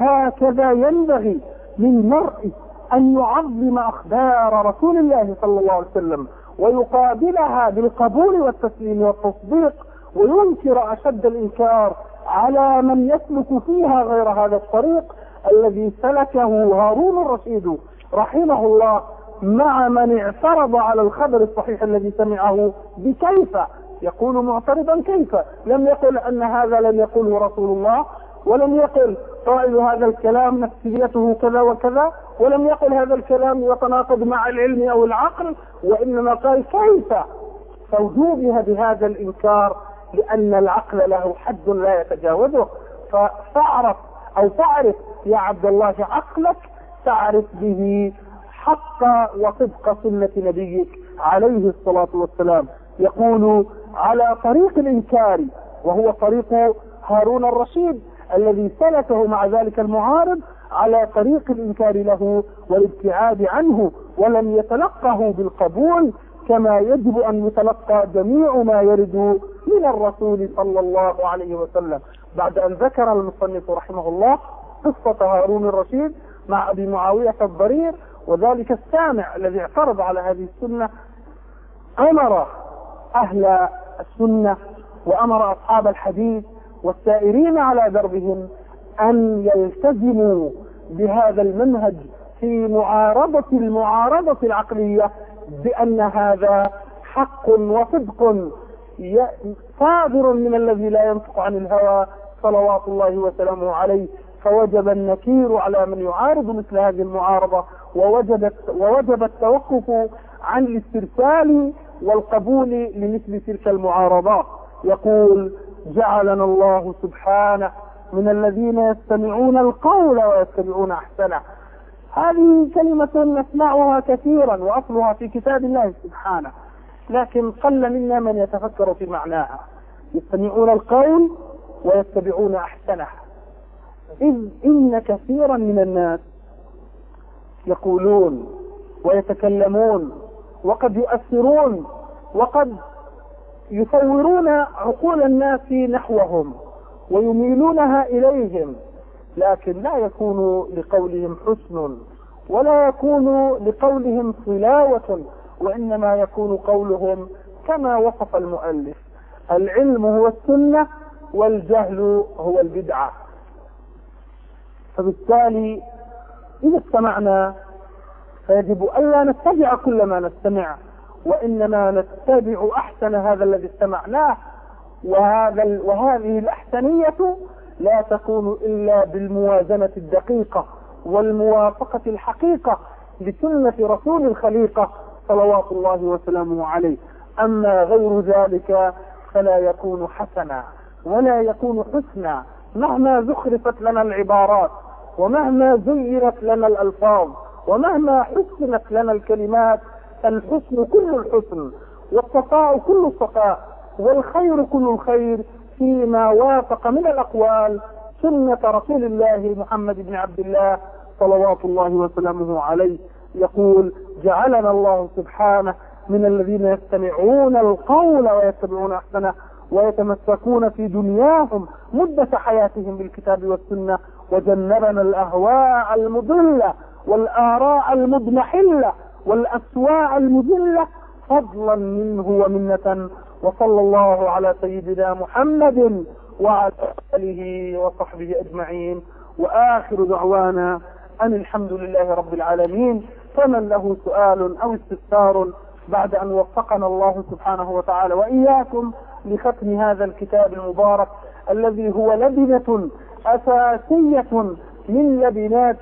Speaker 1: هكذا ينبغي للمرء أن يعظم أخبار رسول الله صلى الله عليه وسلم ويقابلها بالقبول والتسليم والتصديق، وينكر أشد الإنكار على من يسلك فيها غير هذا الطريق الذي سلكه هارون الرشيد رحمه الله مع من اعترض على الخبر الصحيح الذي سمعه بكيف، يقول معترضا كيف، لم يقل أن هذا لم يقله رسول الله، ولم يقل قائل هذا الكلام نفسيته كذا وكذا، ولم يقل هذا الكلام يتناقض مع العلم أو العقل، وإنما قال كيف، فوجوبها بهذا الإنكار لأن العقل له حد لا يتجاوزه. فاعرف أو تعرف يا عبد الله عقلك تعرف به حق وصدق سنة نبيك عليه الصلاة والسلام. يقول على طريق الإنكار، وهو طريق هارون الرشيد الذي سلكه مع ذلك المعارض، على طريق الإنكار له والابتعاد عنه، ولم يتلقه بالقبول كما يجب أن يتلقى جميع ما يرد من الرسول صلى الله عليه وسلم. بعد أن ذكر المصنف رحمه الله قصة هارون الرشيد مع أبي معاوية الضرير وذلك السامع الذي اعترض على هذه السنة، أمر أهل السنة وأمر أصحاب الحديث والسائرين على دربهم أن يلتزموا بهذا المنهج في معارضة المعارضة العقلية، بأن هذا حق وصدق صادر من الذي لا ينطق عن الهوى صلوات الله وسلامه عليه. فوجب النكير على من يعارض مثل هذه المعارضة، ووجب ووجب التوقف عن الاسترسال والقبول لمثل تلك المعارضات. يقول جعلنا الله سبحانه من الذين يستمعون القول ويتبعون احسنه. هذه كلمة نسمعها كثيرا واصلها في كتاب الله سبحانه، لكن قل منا من يتفكر في معناها. يستمعون القول ويتبعون احسنه، إذ إن كثيرا من الناس يقولون ويتكلمون وقد يؤثرون وقد يصورون عقول الناس نحوهم ويميلونها إليهم، لكن لا يكون لقولهم حسن ولا يكون لقولهم صلاوة، وإنما يكون قولهم كما وصف المؤلف: العلم هو السنة والجهل هو البدعة. فبالتالي إذا استمعنا فيجب ألا نتبع كل ما نستمع، وإنما نتبع أحسن هذا الذي استمعناه. وهذا وهذه الأحسنية لا تكون إلا بالموازنة الدقيقة والموافقة الحقيقة لسنة رسول الخليقة صلوات الله وسلامه عليه. أما غير ذلك فلا يكون حسنا ولا يكون حسنا، مهما زخرفت لنا العبارات ومهما زينت لنا الألفاظ ومهما حسنت لنا الكلمات. الحسن كل الحسن والصفاء كل الصفاء والخير كل الخير فيما وافق من الأقوال سنة رسول الله محمد بن عبد الله صلوات الله وسلامه عليه. يقول جعلنا الله سبحانه من الذين يستمعون القول ويتبعون أحسنه ويتمسكون في دنياهم مدة حياتهم بالكتاب والسنة، وجنبنا الأهواء المضلة والآراء المضمحلة والأسواء المذلة فضلا منه ومنة. وصلى الله على سيدنا محمد وعلى آله وصحبه أجمعين، وآخر دعوانا أن الحمد لله رب العالمين. فمن له سؤال أو استفسار بعد أن وفقنا الله سبحانه وتعالى وإياكم لختم هذا الكتاب المبارك الذي هو لبنة أساسية من لبنات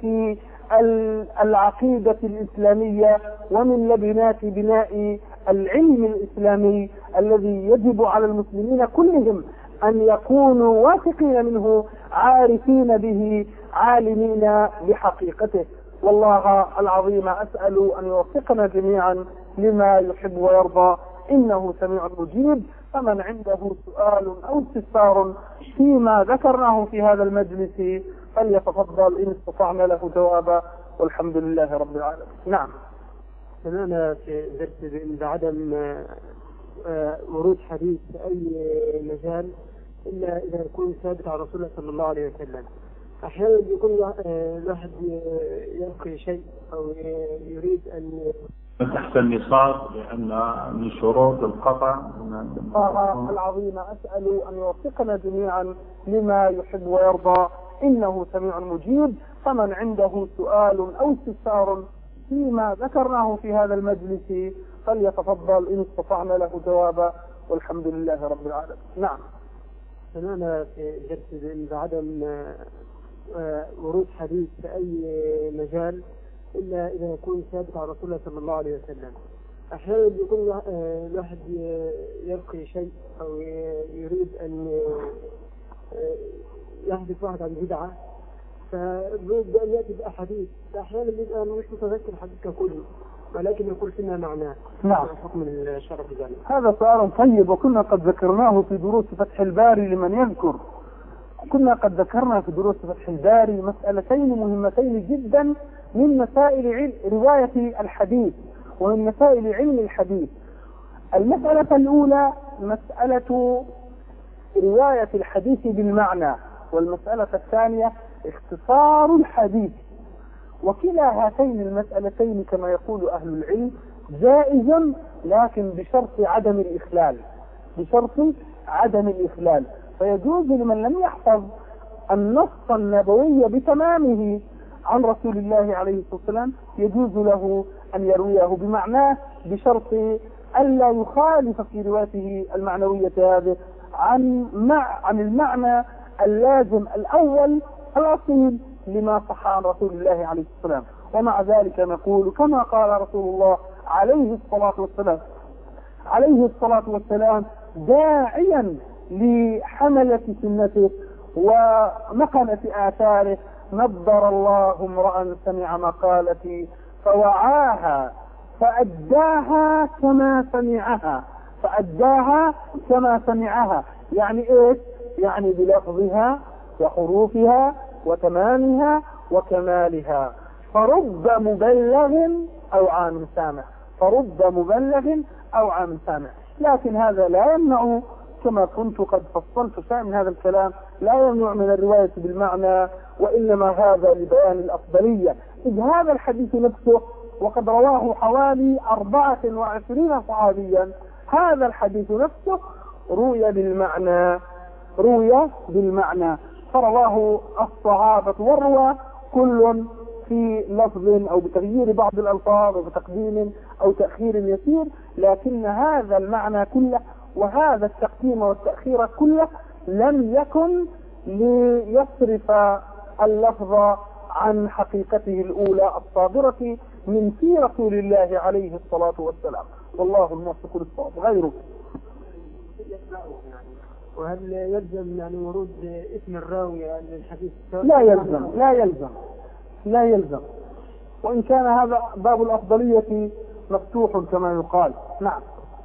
Speaker 1: العقيدة الإسلامية ومن لبنات بناء العلم الإسلامي الذي يجب على المسلمين كلهم أن يكونوا واثقين منه عارفين به عالمين بحقيقته. والله العظيم أسأل أن يوفقنا جميعا لما يحب ويرضى، إنه سميع مجيب. فمن عنده سؤال أو استفسار فيما ذكرناه في هذا المجلس فليتفضل إن استطعنا له جوابا، والحمد لله رب العالمين. نعم.
Speaker 2: سمعنا في درس بأن بعدم ورود حديث في أي مجال إلا إذا يكون ثابت عن رسول الله صلى الله عليه وسلم. أحيانا يكون الواحد يلقي شيء أو يريد أن
Speaker 3: تحت النصاب، لأن من شروط القطع.
Speaker 1: الله العظيم أسأل أن يوفقنا جميعا لما يحب ويرضى، إنه سميع مجيب. فمن عنده سؤال أو استفسار فيما ذكرناه في هذا المجلس فليتفضل إن استطعنا له جوابا، والحمد لله رب العالمين. نعم.
Speaker 2: سمعنا في درس بعدم ورود حديث في أي مجال إلا إذا يكون ثابت عن رسول الله صلى الله عليه وسلم. أحيانا يكون الواحد يلقي شيء أو يريد أن يحدث واحد عن بدعة، فيريد أن يأتي بأحاديث، فأحيانا يبقى مش متذكر الحديث ككله، ولكن يقول فينا معناه.
Speaker 1: نعم.
Speaker 2: حكم الشرع في ذلك.
Speaker 1: هذا سؤال طيب، وكنا قد ذكرناه في دروس فتح الباري لمن يذكر. كنا قد ذكرنا في دروس فتح الباري مسألتين مهمتين جدا من مسائل علم رواية الحديث ومن مسائل علم الحديث. المسألة الأولى مسألة رواية الحديث بالمعنى، والمسألة الثانية اختصار الحديث. وكلا هاتين المسألتين كما يقول أهل العلم جائز، لكن بشرط عدم الإخلال، بشرط عدم الإخلال. فيجوز لمن لم يحفظ النص النبوي بتمامه عن رسول الله عليه الصلاة والسلام يجوز له أن يرويه بمعناه، بشرط ألا يخالف في روايته المعنوية هذه عن مع عن المعنى اللازم الأول الأصيل لما صح عن رسول الله عليه الصلاة والسلام. ومع ذلك نقول كما قال رسول الله عليه الصلاة والسلام عليه الصلاة والسلام داعيا لحملة سنته ونقلة آثاره: نضر الله امرأ سمع مقالتي فوعاها فأداها كما سمعها فأداها كما سمعها. يعني ايش؟ يعني بلفظها وحروفها وتمامها وكمالها. فرب مبلغ أو عام سامع فرب مبلغ أو عام سامع. لكن هذا لا يمنع، كما كنت قد فصلت شيء من هذا الكلام، لا يمنع من الرواية بالمعنى، وإنما هذا لبيان الأفضلية. إذ هذا الحديث نفسه وقد رواه حوالي أربعة وعشرين صحابيا، هذا الحديث نفسه روي بالمعنى روي بالمعنى فرواه الصحابة والرواة كل في لفظ أو بتغيير بعض الألفاظ وبتقديم أو تأخير يسير، لكن هذا المعنى كله وهذا التقديم والتأخير كله لم يكن ليصرف اللفظ عن حقيقته الأولى الصادرة من في رسول الله عليه الصلاة والسلام. والله الموفق للصواب. غيره
Speaker 2: وهل يلزم يعني ورود اسم الراوي للحديث؟
Speaker 1: لا يلزم لا يلزم لا يلزم وإن كان هذا باب الأفضلية مفتوح كما يقال. نعم.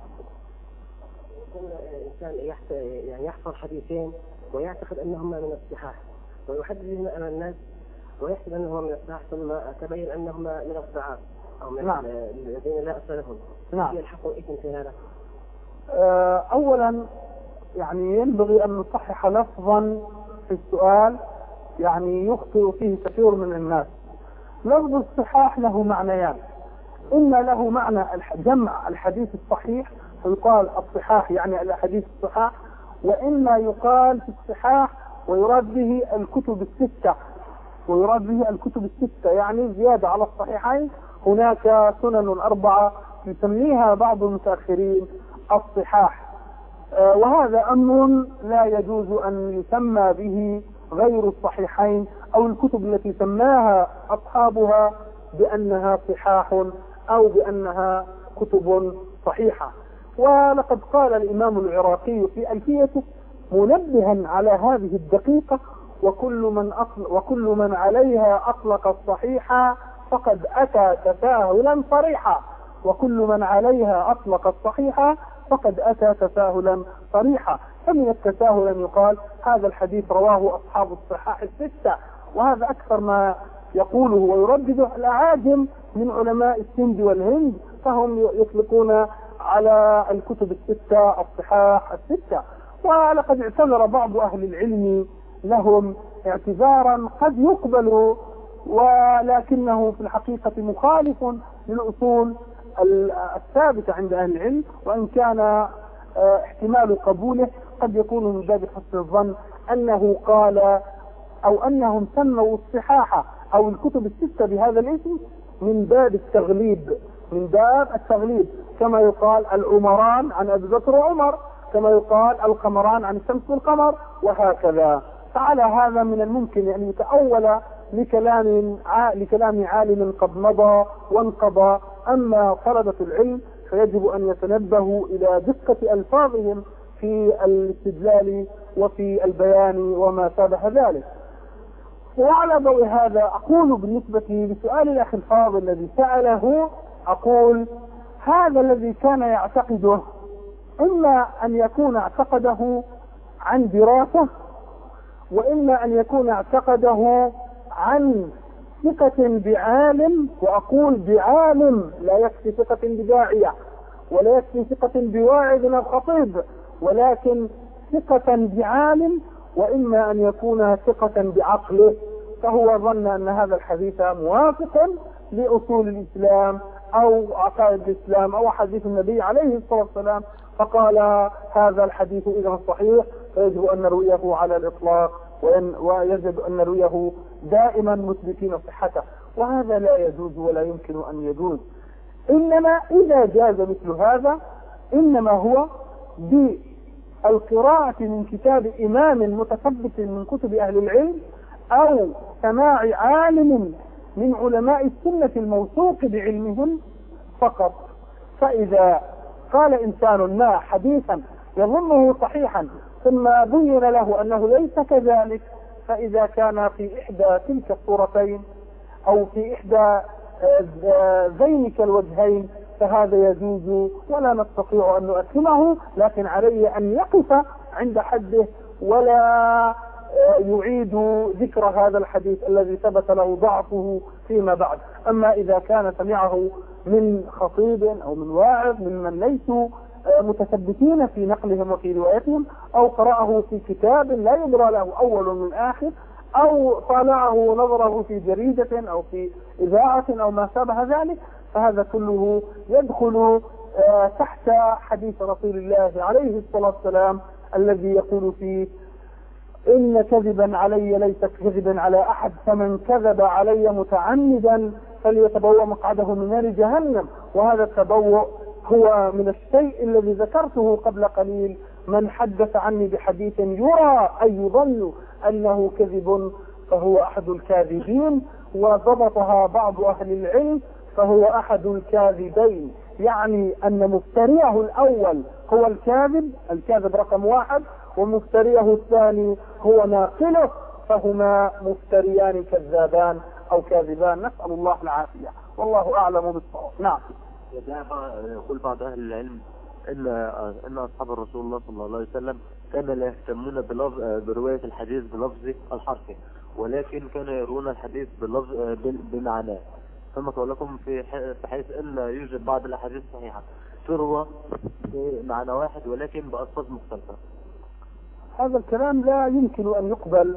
Speaker 2: الإنسان يعني يحفظ حديثين ويعتقد أنهما من الصحاح ويحدثهما أمام الناس ويحسب أنهما من الصحاح، ثم تبين أنهما من الضعاف أو من
Speaker 1: نعم.
Speaker 2: الذين لا أصل لهم.
Speaker 1: نعم.
Speaker 2: يلحق إثم في هذا.
Speaker 1: أولا يعني ينبغي أن نصحح لفظا في السؤال يعني يخطئ فيه كثير من الناس. لفظ الصحاح له معنيان: إما له معنى جمع الحديث الصحيح فيقال الصحاح يعني الأحاديث الصحاح، وإما يقال في الصحاح ويراد به الكتب الستة ويراد به الكتب الستة يعني زيادة على الصحيحين. هناك سنن أربعة يسميها بعض المتأخرين الصحاح، آه وهذا أمر لا يجوز أن يسمى به غير الصحيحين أو الكتب التي سماها أصحابها بأنها صحاح أو بأنها كتب صحيحة. ولقد قال الإمام العراقي في ألفيته منبها على هذه الدقيقة: وكل من أطلق وكل من عليها أطلق الصحيحة فقد أتى تساهلا صريحا وكل من عليها أطلق الصحيحة فقد أتى تساهلا صريحا. فمن التساهل أن يقال هذا الحديث رواه أصحاب الصحاح الستة، وهذا أكثر ما يقوله ويردده الأعاجم من علماء السند والهند، فهم يطلقون على الكتب الستة الصحاح الستة. ولقد اعتذر بعض أهل العلم لهم اعتذارا قد يقبل ولكنه في الحقيقة مخالف للأصول الثابتة عند أهل العلم، وإن كان احتمال قبوله قد يكون من باب حسن الظن أنه قال أو أنهم سموا الصحاح أو الكتب الستة بهذا الاسم من باب التغليب، من باب التغليب، كما يقال العمران عن أبي بكر وعمر، كما يقال القمران عن الشمس والقمر، وهكذا. فعلى هذا من الممكن أن يتأول لكلام لكلام عالم قد مضى وانقضى. أما طلبة العلم فيجب أن يتنبهوا إلى دقة ألفاظهم في الاستدلال وفي البيان وما شابه ذلك. وعلى ضوء هذا أقول بالنسبة لسؤال الأخ الفاضل الذي سأله، أقول هذا الذي كان يعتقده إما أن يكون اعتقده عن دراسة، وإما أن يكون اعتقده عن ثقة بعالم، وأقول بعالم، لا يكفي ثقة بداعية ولا يكفي ثقة بواعظ أو خطيب، ولكن ثقة بعالم، وإما أن يكون ثقة بعقله، فهو ظن أن هذا الحديث موافق لأصول الإسلام أو عقائد الإسلام أو حديث النبي عليه الصلاة والسلام، فقال هذا الحديث إذا صحيح فيجب أن نرويه على الإطلاق، ويجب أن نرويه دائما مثبتين صحته، وهذا لا يجوز ولا يمكن أن يجوز. إنما إذا جاز مثل هذا إنما هو بالقراءة من كتاب إمام متثبت من كتب أهل العلم، أو سماع عالم من علماء السنة الموثوق بعلمهم فقط. فإذا قال إنسان ما حديثا يظنه صحيحا ثم بين له أنه ليس كذلك، فإذا كان في إحدى تلك الصورتين أو في إحدى ذينك الوجهين فهذا يجوز ولا نستطيع أن نؤثمه، لكن عليه أن يقف عند حده ولا يعيد ذكر هذا الحديث الذي ثبت له ضعفه فيما بعد. أما إذا كان سمعه من خطيب أو من واعظ ممن ليسوا متثبتين في نقلهم وفي روايتهم، أو قرأه في كتاب لا يدرى له أول من آخر، أو طالعه نظره في جريدة أو في إذاعة أو ما شابه ذلك، فهذا كله يدخل تحت حديث رسول الله عليه الصلاة والسلام الذي يقول فيه إن كذبا علي ليس كذبا على أحد، فمن كذب علي متعمدا فليتبوأ مقعده من نار جهنم. وهذا التبوء هو من الشيء الذي ذكرته قبل قليل، من حدث عني بحديث يرى أي يظن أنه كذب فهو أحد الكاذبين، وضبطها بعض أهل العلم فهو أحد الكاذبين، يعني أن مفتريه الأول هو الكاذب، الكاذب رقم واحد، ومفتريه الثاني هو ناقله، فهما مفتريان كذابان أو كاذبان، نسأل الله العافية، والله أعلم بالصواب. نعم.
Speaker 4: يقول بعض أهل العلم إن إن أصحاب الرسول الله صلى الله عليه وسلم كانوا لا يهتمون برواية الحديث بلفظه الحرفي، ولكن كانوا يرون الحديث بلفظ بمعناه، فما قولكم في حيث أن يوجد بعض الأحاديث صحيحة تروى بمعنى واحد ولكن بألفاظ مختلفة؟
Speaker 1: هذا الكلام لا يمكن أن يقبل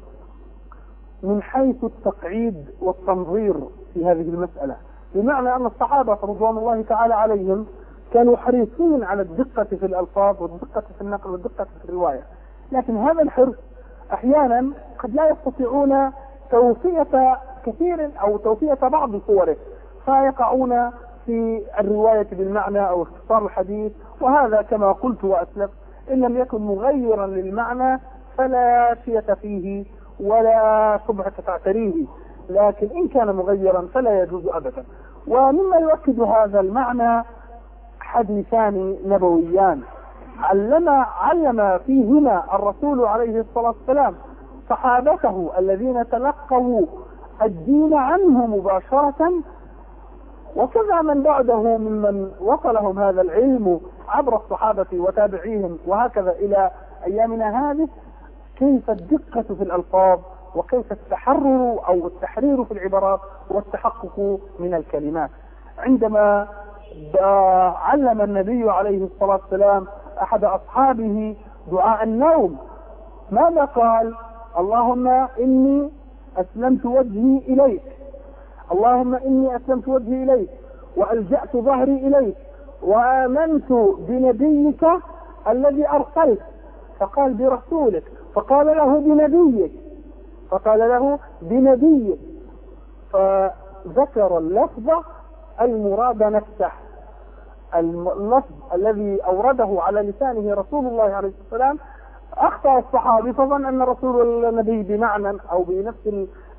Speaker 1: من حيث التقعيد والتنظير في هذه المسألة، بمعنى أن الصحابة رضوان الله تعالى عليهم كانوا حريصين على الدقة في الألفاظ والدقة في النقل والدقة في الرواية، لكن هذا الحرص أحيانا قد لا يستطيعون توفية كثير أو توفية بعض صوره، فيقعون في الرواية بالمعنى أو اختصار الحديث، وهذا كما قلت وأسلف إن لم يكن مغيرا للمعنى فلا شية فيه ولا شبهة تعتريه، لكن إن كان مغيرا فلا يجوز أبدا. ومما يؤكد هذا المعنى حديثان نبويان علم علم فيهما الرسول عليه الصلاة والسلام صحابته الذين تلقوا الدين عنه مباشرة، وكذا من بعده ممن وصلهم هذا العلم عبر الصحابة وتابعيهم وهكذا إلى أيامنا هذه، كيف الدقة في الألفاظ وكيف التحرر أو التحرير في العبارات والتحقق من الكلمات. عندما علم النبي عليه الصلاة والسلام أحد أصحابه دعاء النوم ماذا قال؟ اللهم إني أسلمت وجهي إليك، اللهم إني أسلمت وجهي إليك وألجأت ظهري إليك وآمنت بنبيك الذي أرسلت. فقال برسولك، فقال له بنبيك، فقال له بنبيك، فذكر اللفظ المراد نفسه، اللفظ الذي أورده على لسانه رسول الله عليه الصلاة والسلام. أخطأ الصحابي فظن أن رسول النبي بمعنى أو بنفس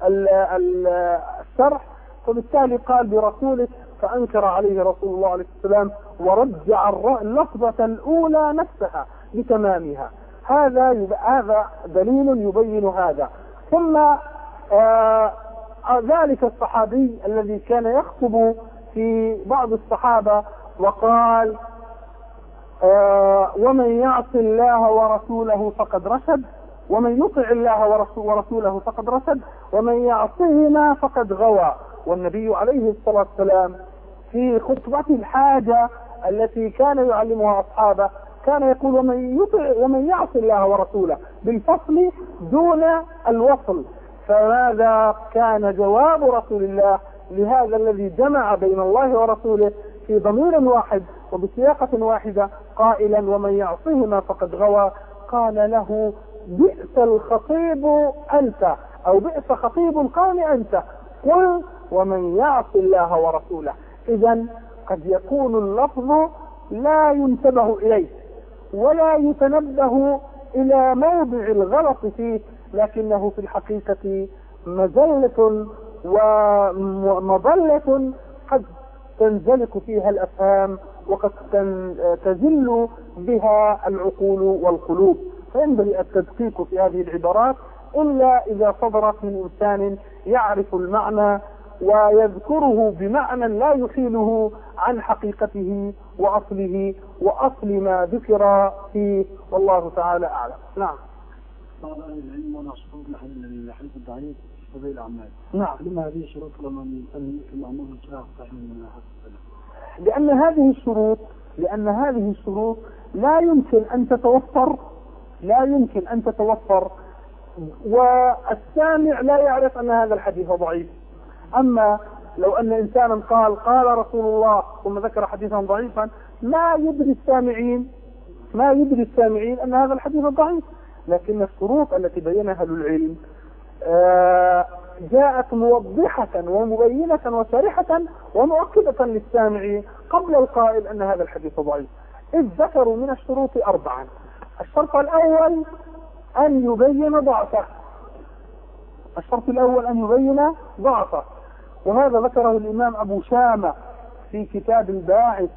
Speaker 1: الشرح، فبالتالي قال برسولك، فأنكر عليه رسول الله عليه السلام ورجع اللفظة الأولى نفسها بتمامها. هذا هذا دليل يبين هذا. ثم آه ذلك الصحابي الذي كان يخطب في بعض الصحابة وقال آه ومن يعص الله ورسوله فقد رشد، ومن يطع الله ورسوله فقد رشد، ومن يعصهما فقد غوى. والنبي عليه الصلاة والسلام في خطبة الحاجة التي كان يعلمها أصحابه كان يقول ومن يطع ومن يعص الله ورسوله بالفصل دون الوصل. فماذا كان جواب رسول الله لهذا الذي جمع بين الله ورسوله في ضمير واحد وبسياقة واحدة قائلا ومن يعصهما فقد غوى؟ قال له بئس الخطيب أنت، أو بئس خطيب القوم أنت، قل ومن يعص الله ورسوله. إذا قد يكون اللفظ لا ينتبه إليه ولا يتنبه إلى موضع الغلط فيه، لكنه في الحقيقة مزلة ومضلة قد تنزلق فيها الأفهام وقد تزل بها العقول والقلوب. فينبغي التدقيق في هذه العبارات إلا إذا صدرت من إنسان يعرف المعنى ويذكره بمعنى لا يحيله عن حقيقته وأصله وأصل ما ذكر فيه، والله تعالى أعلم. نعم.
Speaker 5: بعض أهل العلم ونصفون الحديث الضعيف في فضيل الأعمال.
Speaker 1: نعم.
Speaker 5: لما هذه الشروط لمن مثل مأمور الكلام صحيح من حسن؟
Speaker 1: لأن هذه الشروط لأن هذه الشروط لا يمكن أن تتوفر لا يمكن أن تتوفر والسامع لا يعرف أن هذا الحديث ضعيف. أما لو أن إنسانا قال قال رسول الله ثم ذكر حديثا ضعيفا ما يدري السامعين ما يدري السامعين أن هذا الحديث ضعيف. لكن الشروط التي بينها أهل العلم جاءت موضحة ومبينة وشارحة ومؤكدة للسامع قبل القائل أن هذا الحديث ضعيف، إذ ذكروا من الشروط أربعا. الشرط الأول أن يبين ضعفه الشرط الأول أن يبين ضعفه وهذا ذكره الإمام أبو شامة في كتاب الباعث.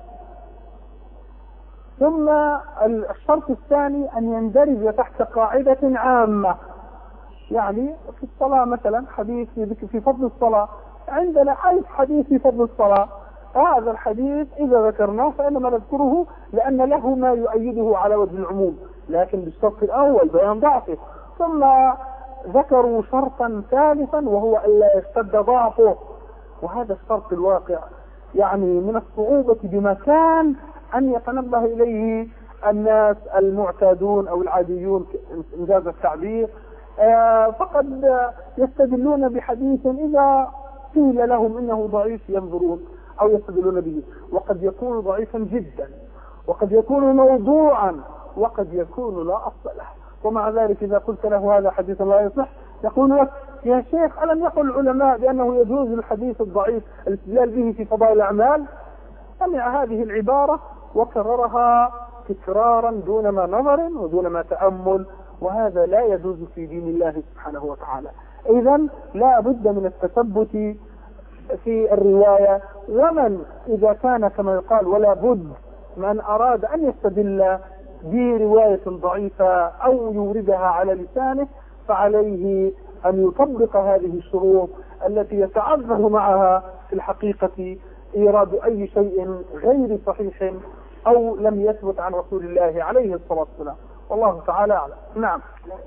Speaker 1: ثم الشرط الثاني أن يندرج تحت قاعدة عامة، يعني في الصلاة مثلا حديث في فضل الصلاة، عندنا ألف حديث في فضل الصلاة، هذا الحديث إذا ذكرناه فإنما نذكره لأن له ما يؤيده على وجه العموم، لكن بالشرط الأول بيان ضعفه. ثم ذكروا شرطا ثالثا وهو ألا يشتد ضعفه، وهذا الشرط الواقع يعني من الصعوبة بمكان أن يتنبه إليه الناس المعتادون أو العاديون إنجاز التعبير، آه فقد يستدلون بحديث إذا قيل لهم إنه ضعيف ينظرون أو يستدلون به، وقد يكون ضعيفا جدا وقد يكون موضوعا وقد يكون لا أصل له، ومع ذلك إذا قلت له هذا حديث لا يصح يقول لك يا شيخ ألم يقل العلماء بأنه يجوز الحديث الضعيف الاستدلال به في فضائل الأعمال؟ سمع هذه العبارة وكررها تكرارا دون ما نظر ودون ما تأمل، وهذا لا يجوز في دين الله سبحانه وتعالى. إذن لا بد من التثبت في الرواية، ومن إذا كان كما يقال ولا بد من أراد أن يستدل برواية ضعيفة أو يوردها على لسانه فعليه أن يطبق هذه الشروط التي يتعذر معها في الحقيقة إيراد أي شيء غير صحيح أو لم يثبت عن رسول الله عليه الصلاة والسلام، والله تعالى أعلم. نعم.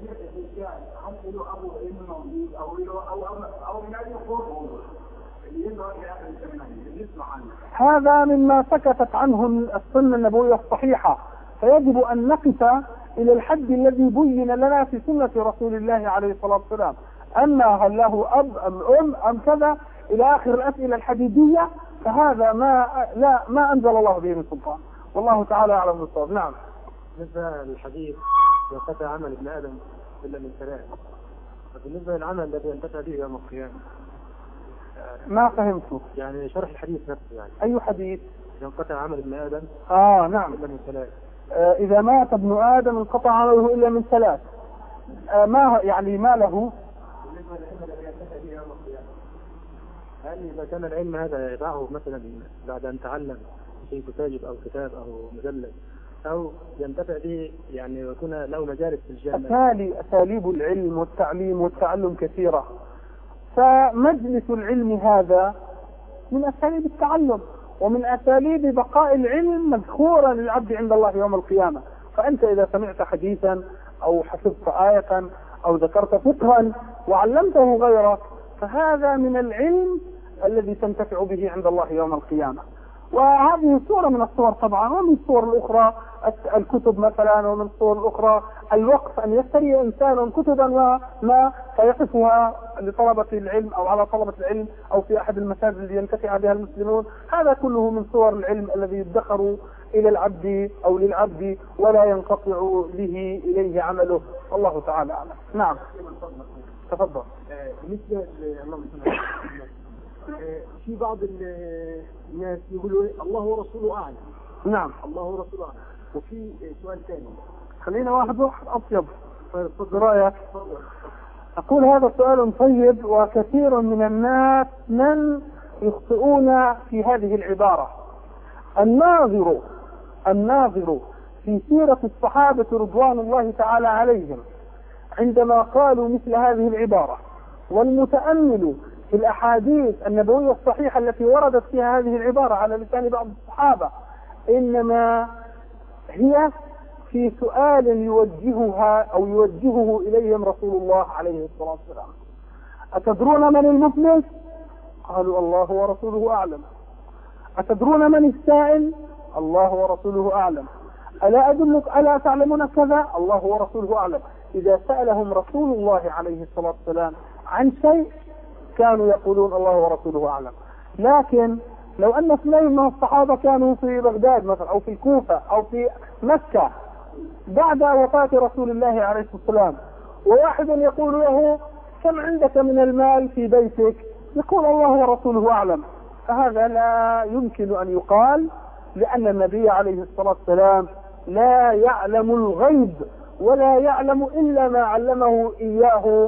Speaker 1: هذا مما سكتت عنه السنة النبوية الصحيحة، فيجب أن نقف إلى الحد الذي بين لنا في سنة رسول الله عليه الصلاة والسلام. أما هل له أب أم أم أم كذا إلى آخر الأسئلة الحديدية، فهذا ما لا ما أنزل الله به من سلطان، والله تعالى أعلم بالصواب. نعم.
Speaker 2: بالنسبة للحديث ينقطع عمل ابن آدم إلا من ثلاث، فبالنسبة للعمل الذي ينقطع به يوم القيامة
Speaker 1: ما فهمته.
Speaker 2: يعني شرح الحديث نفسه يعني.
Speaker 1: أي حديث؟
Speaker 2: ينقطع عمل ابن آدم
Speaker 1: آه نعم
Speaker 2: إلا من ثلاث.
Speaker 1: آه إذا مات ابن آدم انقطع عمله إلا من ثلاث. آه ما يعني ما له؟
Speaker 2: بالنسبة للعلم الذي ينقطع به يوم القيامة، هل إذا كان العلم هذا يدعه مثلا بعد أن تعلم في كتاب أو كتاب أو مجلد، أو ينتفع به يعني يكون له مجالس في الجنة؟
Speaker 1: أسالي أساليب العلم والتعليم والتعلم كثيرة، فمجلس العلم هذا من أساليب التعلم ومن أساليب بقاء العلم مذخورا للعبد عند الله يوم القيامة. فأنت إذا سمعت حديثا أو حفظت آية أو ذكرت فقها وعلمته غيرك، فهذا من العلم الذي تنتفع به عند الله يوم القيامة. وهذه صورة من الصور طبعا، ومن الصور الأخرى الكتب مثلا، ومن الصور الأخرى الوقف، أن يشتري إنسان كتبا ما فيقفها لطلبة العلم أو على طلبة العلم أو في أحد المساجد اللي ينتفع بها المسلمون. هذا كله من صور العلم الذي يدخر إلى العبد أو للعبد ولا ينقطع به إليه عمله، والله تعالى أعلم. نعم تفضل.
Speaker 2: بالنسبة اللهم صل على في بعض الناس يقولوا الله ورسوله أعلم.
Speaker 1: نعم
Speaker 2: الله ورسوله أعلم. وفي سؤال ثاني،
Speaker 1: خلينا واحد واحد أطيب برأيك. أقول هذا سؤال طيب، وكثير من الناس من يخطئون في هذه العبارة. الناظر الناظر في سيرة الصحابة رضوان الله تعالى عليهم عندما قالوا مثل هذه العبارة، والمتأمل في الأحاديث النبوية الصحيحة التي وردت فيها هذه العبارة على لسان بعض الصحابة، إنما هي في سؤال يوجهها أو يوجهه إليهم رسول الله عليه الصلاة والسلام: أتدرون من المفلس؟ قالوا الله ورسوله أعلم. أتدرون من السائل؟ الله ورسوله أعلم. ألا أدلك ألا تعلمون كذا؟ الله ورسوله أعلم. إذا سألهم رسول الله عليه الصلاة والسلام عن شيء كانوا يقولون الله ورسوله أعلم. لكن لو أن اثنين من الصحابة كانوا في بغداد مثلا أو في الكوفة أو في مكة بعد وفاة رسول الله عليه الصلاة والسلام، وواحد يقول له كم عندك من المال في بيتك؟ يقول الله ورسوله أعلم. فهذا لا يمكن أن يقال، لأن النبي عليه الصلاة والسلام لا يعلم الغيب ولا يعلم إلا ما علمه إياه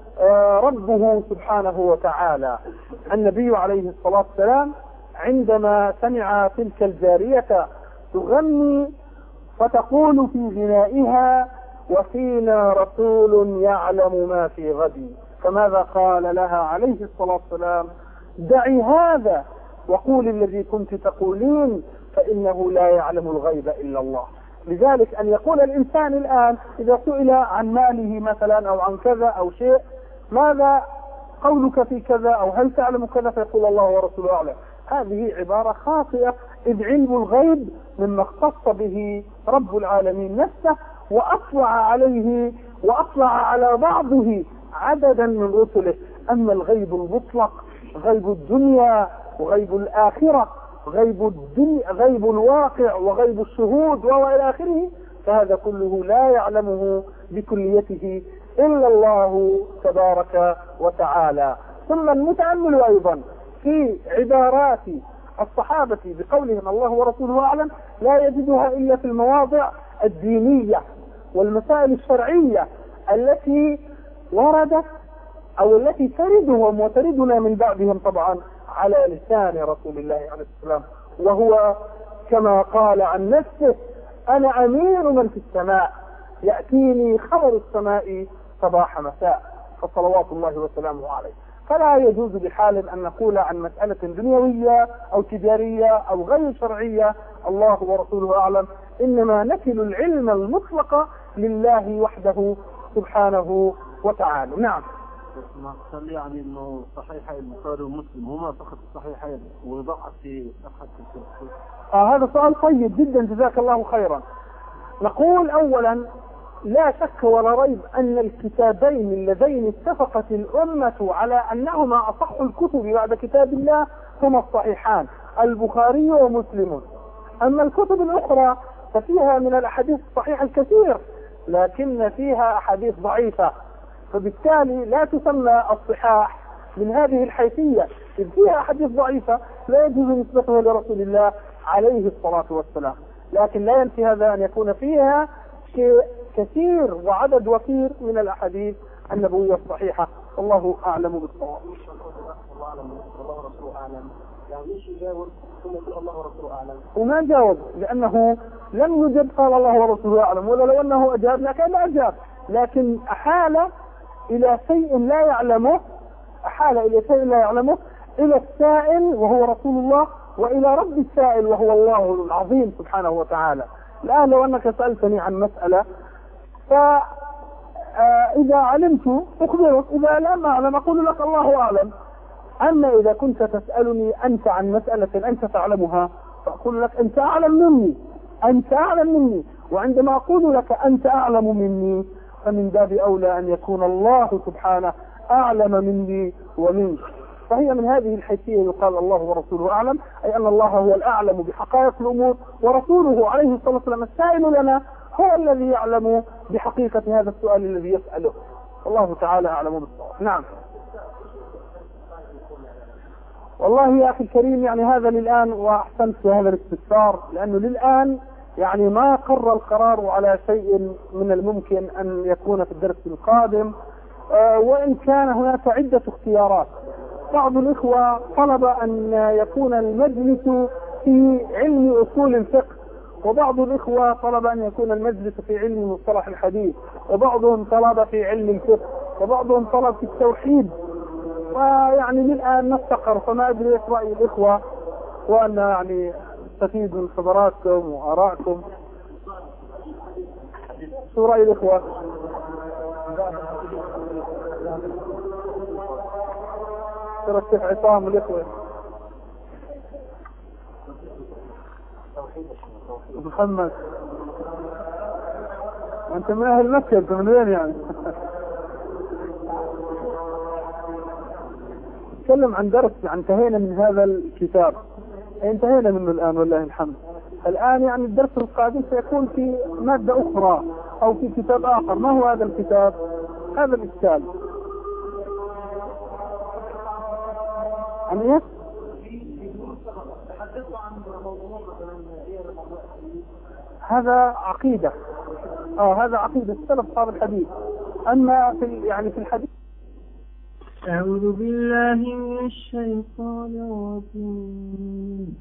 Speaker 1: ربه سبحانه وتعالى. النبي عليه الصلاة والسلام عندما سمع تلك الجارية تغني فتقول في غنائها: وفينا رسول يعلم ما في غد، فماذا قال لها عليه الصلاة والسلام؟ دعي هذا وقول الذي كنت تقولين، فإنه لا يعلم الغيب إلا الله. لذلك أن يقول الإنسان الآن إذا سئل عن ماله مثلا أو عن كذا أو شيء: ماذا قولك في كذا أو هل تعلم كذا؟ فيقول الله ورسوله أعلم. هذه عبارة خاطئة، إذ علم الغيب مما اختص به رب العالمين نفسه، وأطلع عليه وأطلع على بعضه عددا من رسله. أما الغيب المطلق، غيب الدنيا وغيب الآخرة، غيب الدنيا، غيب الواقع وغيب الشهود وإلى آخره، فهذا كله لا يعلمه بكليته إلا الله تبارك وتعالى. ثم المتأمل أيضا في عبارات الصحابة بقولهم الله ورسوله أعلم لا يجدها إلا في المواضع الدينية والمسائل الشرعية التي وردت أو التي تردهم وتردنا من بعدهم طبعا على لسان رسول الله عليه السلام، وهو كما قال عن نفسه: أنا أمير من في السماء، يأتيني خبر السماء صباح مساء، فصلوات الله وسلامه عليه. فلا يجوز بحال أن نقول عن مسألة دنيوية أو تجارية أو غير شرعية الله ورسوله أعلم، إنما نكل العلم المطلق لله وحده سبحانه وتعالى. نعم.
Speaker 5: ما قال يعني انه صحيحين البخاري ومسلم هما فقط الصحيحين وضعف في صحة الكتب.
Speaker 1: آه هذا سؤال طيب جدا، جزاك الله خيرا. نقول أولا لا شك ولا ريب أن الكتابين اللذين اتفقت الأمة على أنهما أصح الكتب بعد كتاب الله هما الصحيحان، البخاري ومسلم. أما الكتب الأخرى ففيها من الأحاديث الصحيحة الكثير، لكن فيها أحاديث ضعيفة، فبالتالي لا تسمى الصحاح من هذه الحيثية، إذ فيها أحاديث ضعيفة لا يجوز نسبتها لرسول الله عليه الصلاة والسلام. لكن لا ينفي هذا أن يكون فيها شيء كثير وعدد وفير من الأحاديث النبوية الصحيحة. والله أعلم بالصواب.
Speaker 2: الله ورسوله أعلم، يعني مش يجاوب ثم يقول الله ورسوله أعلم.
Speaker 1: وما جاوب لأنه لم يجب قال الله ورسوله أعلم، ولا لو أنه أجاب لكان أجاب، لكن أحال إلى شيء لا يعلمه، أحال إلى شيء لا يعلمه إلى السائل وهو رسول الله، وإلى رب السائل وهو الله العظيم سبحانه وتعالى. الآن لو أنك سألتني عن مسألة فإذا علمت أخبرك، إذا لم أعلم أقول لك الله أعلم. أما إذا كنت تسألني أنت عن مسألة أنت تعلمها فأقول لك أنت أعلم مني، أنت أعلم مني. وعندما أقول لك أنت أعلم مني فمن باب أولى أن يكون الله سبحانه أعلم مني ومنك. فهي من هذه الحيثية يقال الله ورسوله أعلم، أي أن الله هو الأعلم بحقائق الأمور، ورسوله عليه الصلاة والسلام السائل لنا هو الذي يعلم بحقيقة هذا السؤال الذي يسأله. الله تعالى أعلم بالصواب. نعم. والله يا أخي الكريم، يعني هذا للآن، وأحسنت في هذا الاستفسار، لأنه للآن يعني ما قرر القرار على شيء من الممكن أن يكون في الدرس القادم، آه وإن كان هناك عدة اختيارات. بعض الإخوة طلب أن يكون المجلس في علم أصول الفقه، وبعض الإخوة طلب أن يكون المجلس في علم مصطلح الحديث، وبعضهم طلب في علم الفقه، وبعضهم طلب في التوحيد. ويعني للآن نستقر، فما أدري إيش رأي الإخوة، وأن يعني استفيد من خبراتكم وآرائكم. شو رأي الإخوة؟ ترى عصام الإخوة محمد، أنت من أهل مكة، أنت من وين يعني؟ نتكلم عن درس، انتهينا من هذا الكتاب، انتهينا منه الآن والله الحمد. الآن يعني الدرس القادم سيكون في مادة أخرى أو في كتاب آخر. ما هو هذا الكتاب؟ هذا الإشكال. عن إيش؟ هذا عقيدة. آه هذا عقيدة السلف أصحاب الحديث. أما في يعني في الحديث.
Speaker 6: أعوذ بالله من الشيطان الرجيم.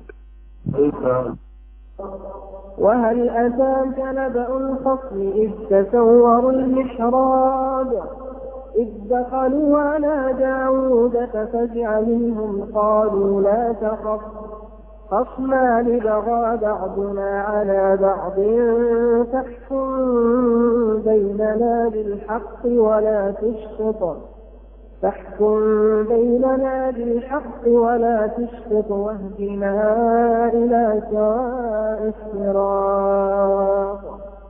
Speaker 6: وهل أتاك نبأ الخصم إذ تسوروا المحراب إذ دخلوا على داود ففزع منهم قالوا لا تخف خصمان بغى بعضنا على بعض فاحكم بيننا بالحق ولا تشطط فاحكم بيننا بالحق ولا تشطط واهدنا إلى سواء الصراط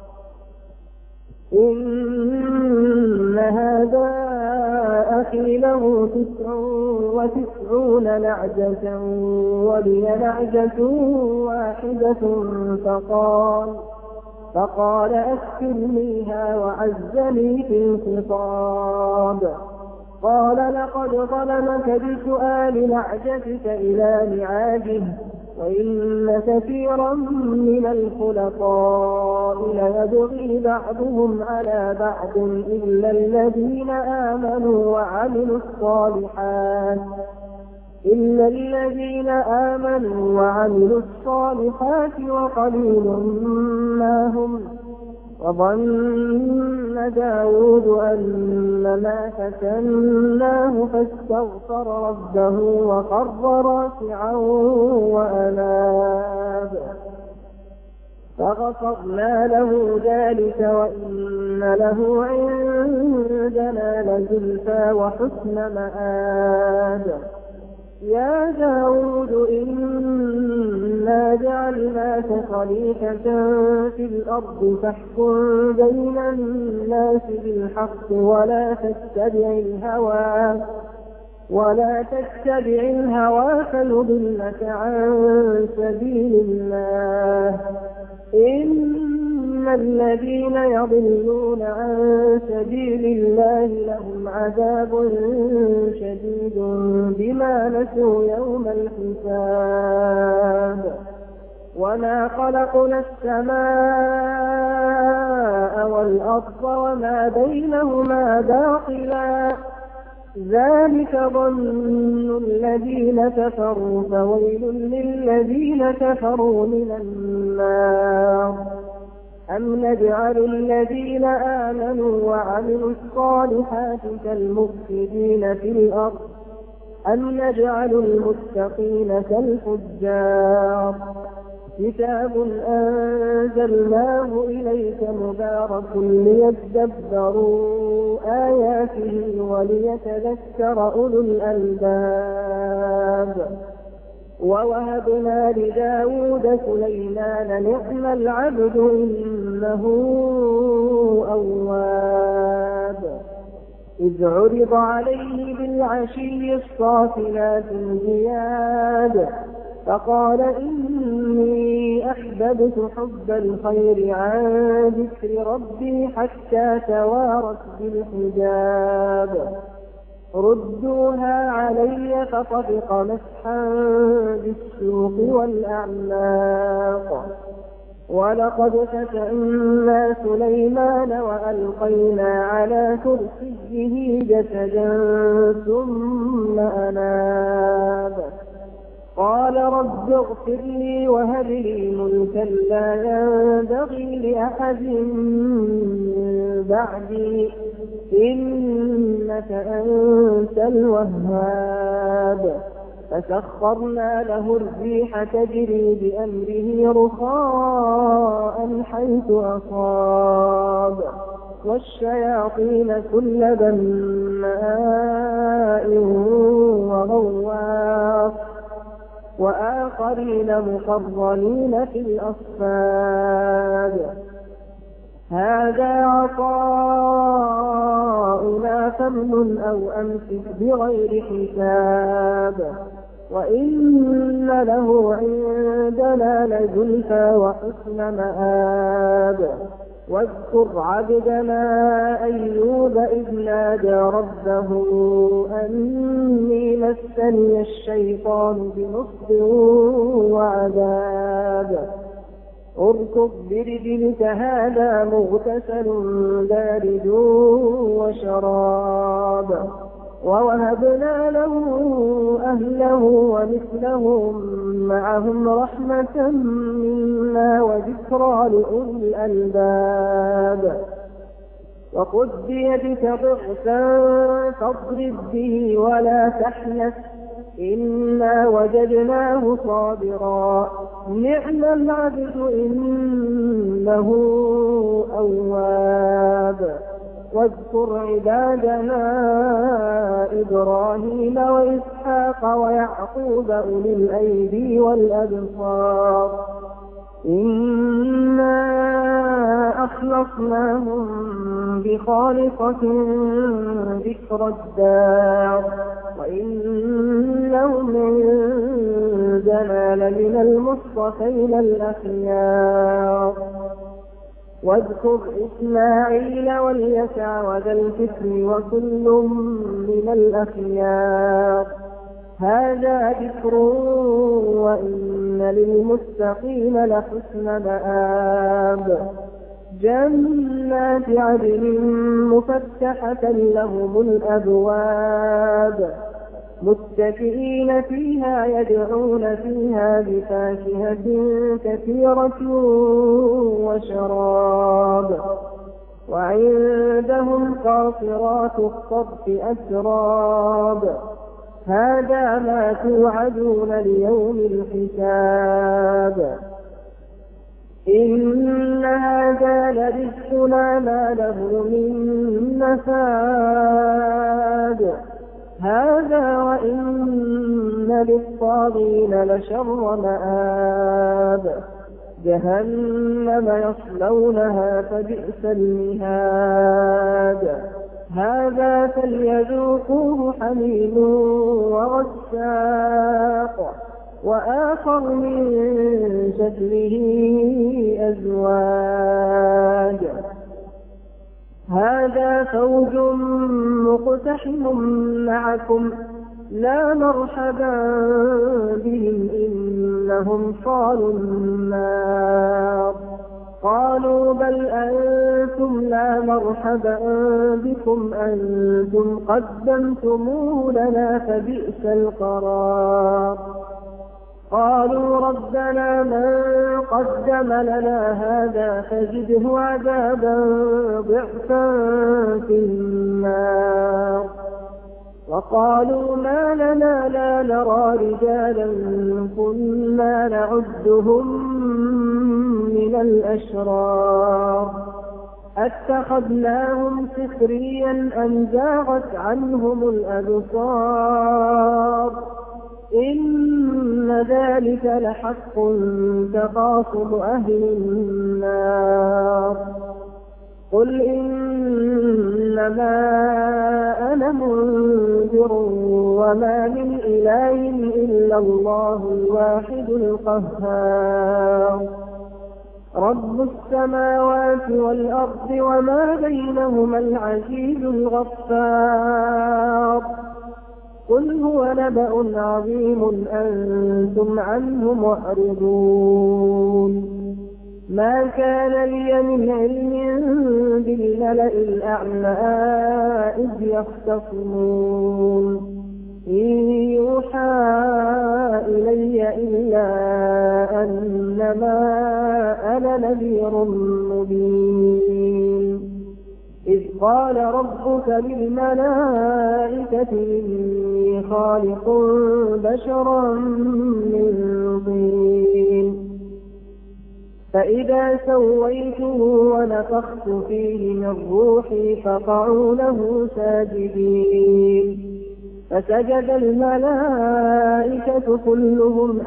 Speaker 6: إن هذا أخي له تسع وتسعون نعجة ولي نعجة واحدة فقال فقال أكفلنيها وعزني في الخطاب قال لقد ظلمك بسؤال نعجتك إلى نعاجه وإن كثيرا من الخلطاء ليبغي بعضهم على بعض إلا الذين آمنوا وعملوا الصالحات إلا الذين آمنوا وعملوا الصالحات وقليل ما هم وظن داود أن ما فتناه فاستغفر ربه وخر راكعا وأناب فغفرنا له ذلك وإن له عندنا لزلفى وحسن مآب يا داود إنا جعلناك خليفة في الأرض فاحكم بين الناس بالحق ولا تتبع الهوى ولا تتبع الهوى فيضلك عن سبيل الله إن الذين يضلون عن سبيل الله لهم عذاب شديد بما نسوا يوم الحساب وما خلقنا السماء والأرض وما بينهما باطلا ذلك ظن الذين كفروا فويل للذين كفروا من النار أم نجعل الذين آمنوا وعملوا الصالحات كالمفسدين في الأرض أم نجعل المتقين كالفجار كتاب أنزلناه إليك مبارك ليتدبروا آياته وليتذكر أولو الألباب ووهبنا لداود سليمان نعم العبد إنه أواب إذ عرض عليه بالعشي الصافنات الجياد فقال إني أحببت حب الخير عن ذكر ربي حتى توارت بالحجاب ردوها علي فطبق مسحا بالسوق والأعناق ولقد فتنا سليمان وألقينا على كرسيه جسدا ثم أناب قال رب اغفر لي وهب لي ملكا لا ينبغي لأحد من بعدي إنك أنت الوهاب فسخرنا له الريح تجري بأمره رخاء حيث أصاب والشياطين كل بناء وغواص وآخرين مقرنين في الأصفاد هذا عطاؤنا فامنن أو أمسك بغير حساب وإن له عندنا لزلفى وحسن مآب واذكر عبدنا أيوب إذ نادى ربه أني مسني الشيطان بنصب وعذاب اركض برجلك هذا مغتسل بارد وشراب ووهبنا له أهله ومثلهم معهم رحمة منا وذكرى لأولي الألباب وخذ بيدك ضغثا فاضرب به ولا تحنث إنا وجدناه صابرا نعم العبد إنه أواب واذكر عبادنا إبراهيم وإسحاق ويعقوب أولي الأيدي والأبصار إنا أخلصناهم بخالصة ذكر الدار وإنهم عندنا لمن المصطفين الأخيار واذكر إسماعيل واليسع وذا الكفر وكل من الأخيار هذا ذكر وإن للمتقين لحسن مآب جنات عدن مفتحة لهم الأبواب متكئين فيها يدعون فيها بفاكهة كثيرة وشراب وعندهم قاصرات الطرف أتراب هذا ما توعدون ليوم الحساب إن هذا لرزقنا ما له من نفاد هذا وإن للطاغين لشر مآب جهنم يصلونها فبئس المهاد هذا فليذوقوه حميم وغساق وآخر من شكله أزواج هذا فوج مقتحم معكم لا مرحبا بهم إنهم صالوا النار قالوا بل أنتم لا مرحبا بكم أنتم قدمتموه لنا فبئس القرار قالوا ربنا من قدم لنا هذا فزده عذابا ضعفا في النار وقالوا ما لنا لا نرى رجالا كنا نعدهم من الأشرار أتخذناهم سخريا أم زاغت عنهم الأبصار إن ذلك لحق تخاصم أهل النار قل إنما أنا منذر وما من إله إلا الله الواحد القهار رب السماوات والأرض وما بينهما العزيز الغفار قل هو نبأ عظيم أنتم عنه معرضون ما كان لي من علم بالملأ الأعلى إذ يختصمون إن يوحى إلي إلا أنما أنا نذير مبين إذ قال ربك للملائكة إني خالق بشرا من طين فإذا سويته ونفخت فيه من روحي فقعوا له ساجدين فسجد الملائكة كلهم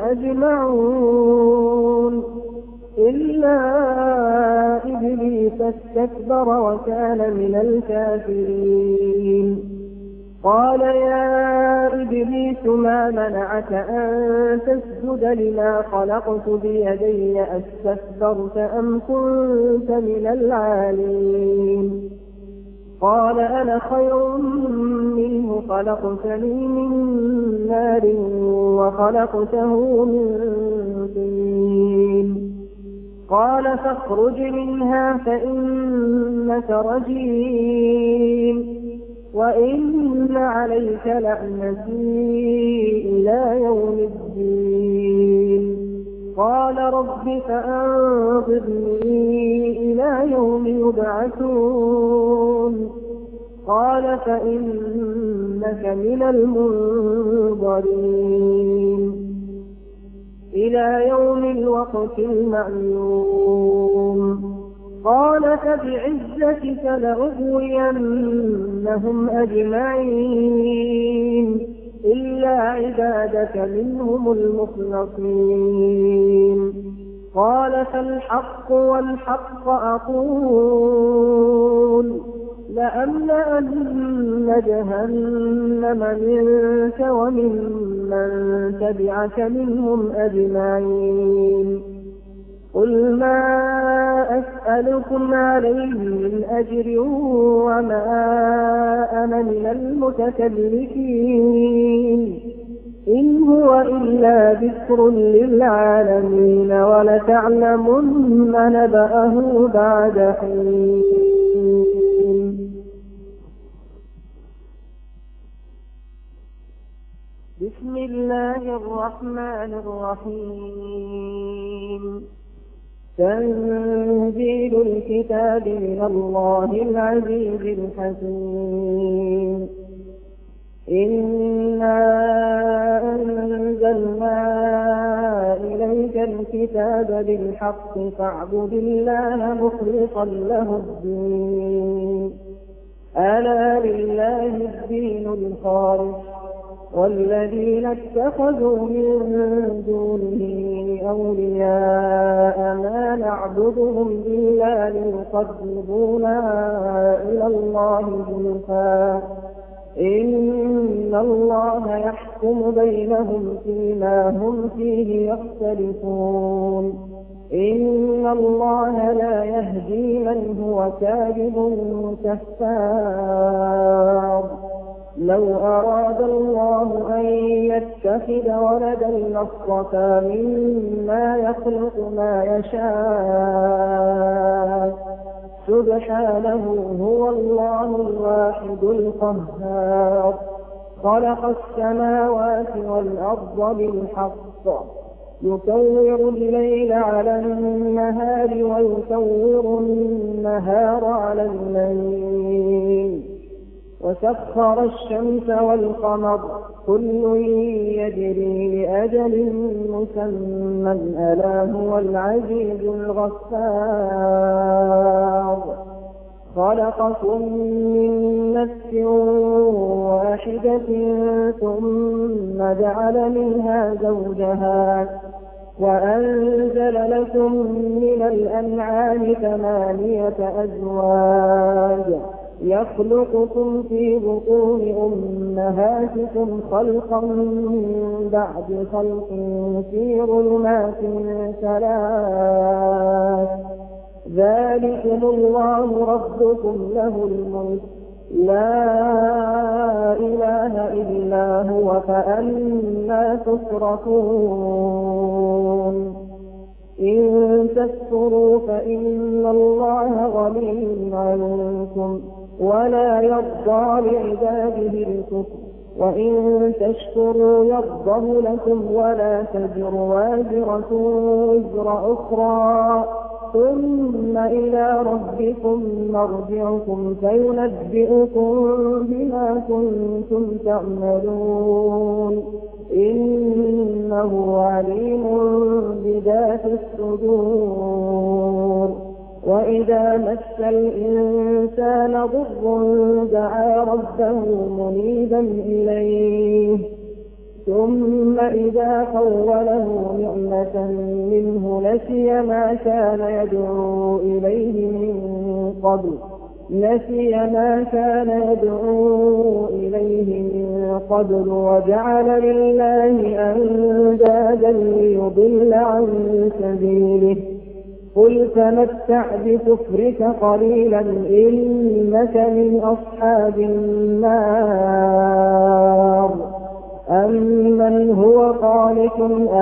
Speaker 6: أجمعون إلا إبليس استكبر وكان من الكافرين قال يا إبليس ما منعك أن تسجد لما خلقت بيدي أستكبرت أم كنت من العالين قال أنا خير منه خلقتني من نار وخلقته من طين قال فاخرج منها فإنك رجيم وإن عليك لعنتي إلى يوم الدين قال رب فأنظرني إلى يوم يبعثون قال فإنك من المنظرين إلى يوم الوقت المعلوم قال فبعزتك لأغوينهم أجمعين إلا عبادك منهم المخلصين قال فالحق والحق أقول لأملأن جهنم منك ومن من تبعك منهم أجمعين قل ما أسألكم عليه من أجر وما أنا من المتكلفين إن هو إلا ذكر للعالمين ولتعلمن نبأه بعد حين. بسم الله الرحمن الرحيم تنزيل الكتاب من الله العزيز الحكيم إنا أنزلنا إليك الكتاب بالحق فاعبد الله مخلصا له الدين ألا لله الدين الخالص والذين اتخذوا من دونه أولياء ما نعبدهم إلا ليقربونا إلى الله زلفى إن الله يحكم بينهم فيما هم فيه يختلفون إن الله لا يهدي من هو كاذب كفار لو أراد الله أن يتخذ ولدا لاصطفى مما يخلق ما يشاء سبحانه هو الله الواحد القهار خلق السماوات والأرض بالحق يكور الليل على النهار ويكور النهار على الليل وسخر الشمس والقمر كل يجري لأجل مسمى ألا هو العزيز الغفار خلقكم من نفس واحدة ثم جعل منها زوجها وأنزل لكم من الأنعام ثمانية أزواج يخلقكم في بطون أمهاتكم خلقا من بعد خلق في ظلمات ثلاث ذلكم الله ربكم له الملك لا إله إلا هو فأنى تصرفون إن تكفروا فإن الله غني عنكم ولا يرضى لعباده الكفر وإن تشكروا يرضه لكم ولا تزر وازرة وزر أخرى ثم إلى ربكم مرجعكم فينبئكم بما كنتم تعملون إنه عليم بذات الصدور وإذا مس الإنسان ضر دعا ربه منيبا إليه ثم إذا خوله نعمة منه نسي ما كان يدعو إليه من قبل نسي ما كان يدعو إليه من قبل وجعل لله أندادا ليضل عن سبيله قل تمتع بكفرك قليلا إنك من أصحاب النار أمن هو قانت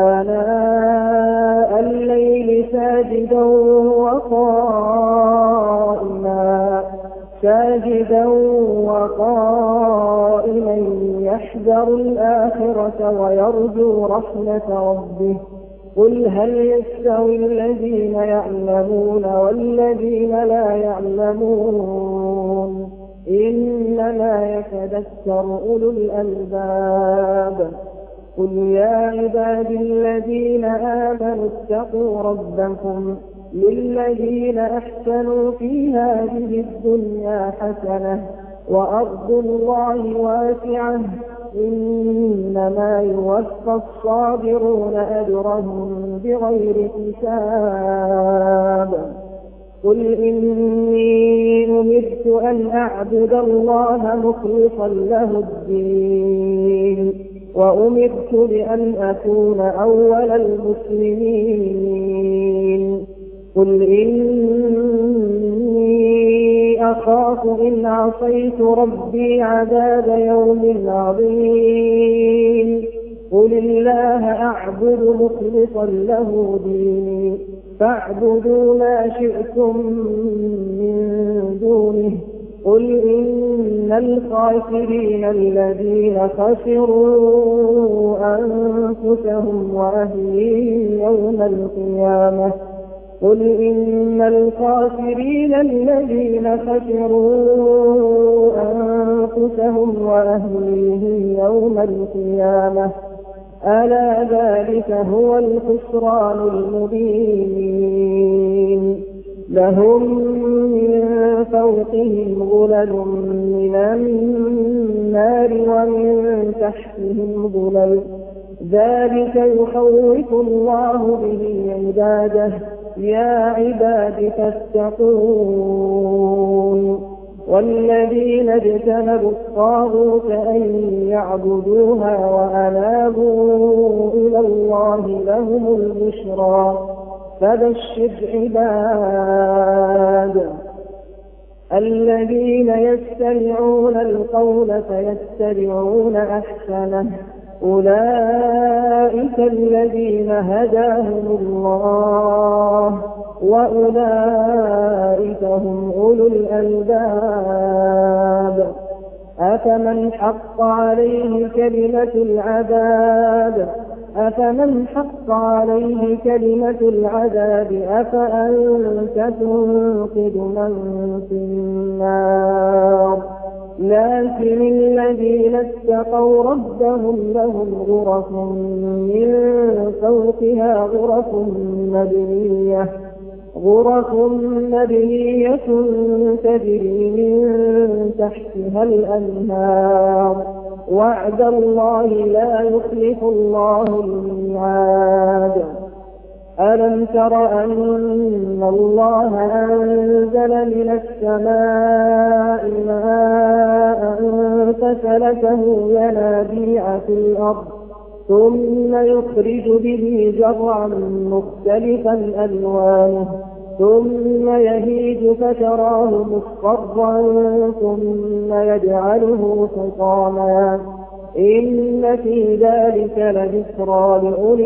Speaker 6: آناء الليل ساجدا وقائما ساجدا وقائما يحذر الآخرة ويرجو رحمة ربه قل هل يستوي الذين يعلمون والذين لا يعلمون إنما يتذكر أولو الألباب قل يا عبادي الذين آمنوا اتقوا ربكم للذين أحسنوا في هذه الدنيا حسنة وأرض الله واسعة إنما يوفى الصابرون أجرهم بغير حساب قل إني أمرت أن أعبد الله مخلصا له الدين وأمرت بأن أكون أول المسلمين قل إني أخاف إن عصيت ربي عذاب يوم عظيم قل الله أعبد مخلصا له ديني فاعبدوا ما شئتم من دونه قل إن الخاسرين الذين خسروا أنفسهم وأهليهم يوم القيامة قل إن الخاسرين الذين خسروا أنفسهم وأهليهم يوم القيامة ألا ذلك هو الخسران المبين لهم من فوقهم غلل من النار ومن تحتهم غلل ذلك يخوف الله به عباده يا عباد فاتقون والذين اجتنبوا الطاغوت أن يعبدوها وأنابوا إلى الله لهم البشرى فبشر عباد الذين يستمعون القول فيتبعون أحسنه أولئك الذين هداهم الله وأولئك هم أولو الألباب أفمن حق عليه كلمة العذاب أفمن حق عليه كلمة العذاب أفأنت تنقذ من في النار لكن الذين اتقوا ربهم لهم غرف من فوقها غرف مبنية غرف مبنية تجري من تحتها الأنهار وعد الله لا يخلف الله الميعاد ألم تر أن الله أنزل من السماء ماء فسلكه ينابيع في الأرض ثم يخرج به زرعا مختلفا ألوانه ثم يهيج فتراه مصفرا ثم يجعله حطاما إن في ذلك لذكرى لأولي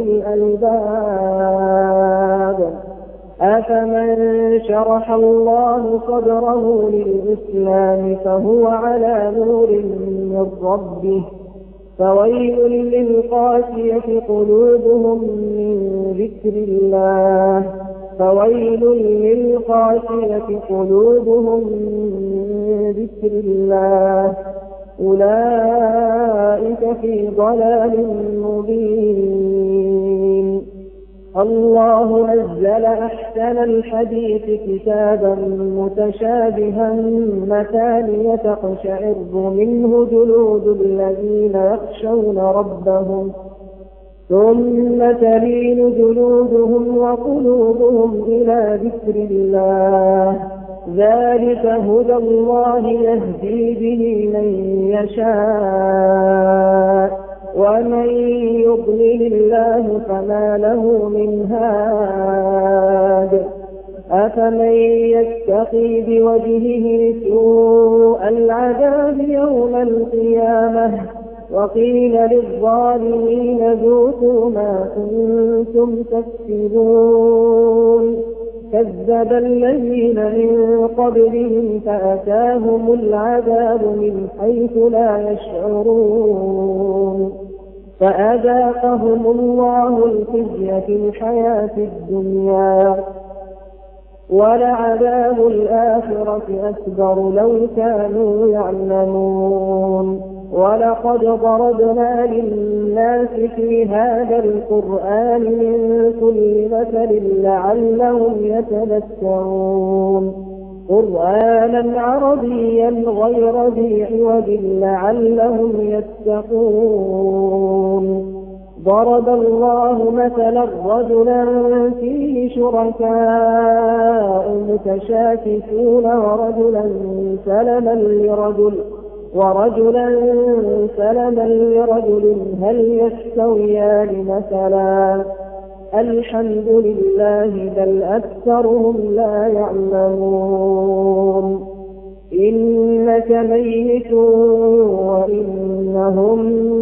Speaker 6: الألباب أفمن شرح الله صدره للإسلام فهو على نور من ربه فويل للقاسية قلوبهم من ذكر الله فويل للقاسية قلوبهم من ذكر الله أولئك في ضلال مبين الله نزل أحسن الحديث كتابا متشابها مثانية تقشعر منه جلود الذين يخشون ربهم ثم تلين جلودهم وقلوبهم إلى ذكر الله ذلك هدى الله يهدي به من يشاء ومن يضلل الله فما له من هاد أفمن يتقي بوجهه سوء العذاب يوم القيامة وقيل للظالمين ذوقوا ما كنتم تكسبون كذب الذين من قبلهم فأتاهم العذاب من حيث لا يشعرون فأذاقهم الله الخزي في الحياة الدنيا ولعذاب الآخرة أكبر لو كانوا يعلمون ولقد ضربنا للناس في هذا القرآن من كل مثل لعلهم يتذكرون قرآنا عربيا غير ذي عوج لعلهم يتقون ضرب الله مثلا رجلا فيه شركاء متشاكسون ورجلا سلما لرجل ورجلا سلما لرجل هل يستويان مثلا الحمد لله بل أكثرهم لا يعلمون إنك ميت وإنهم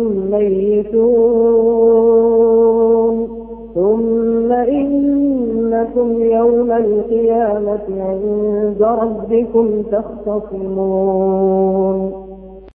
Speaker 6: ميتون ثم إنكم يوم القيامة عند ربكم تختصمون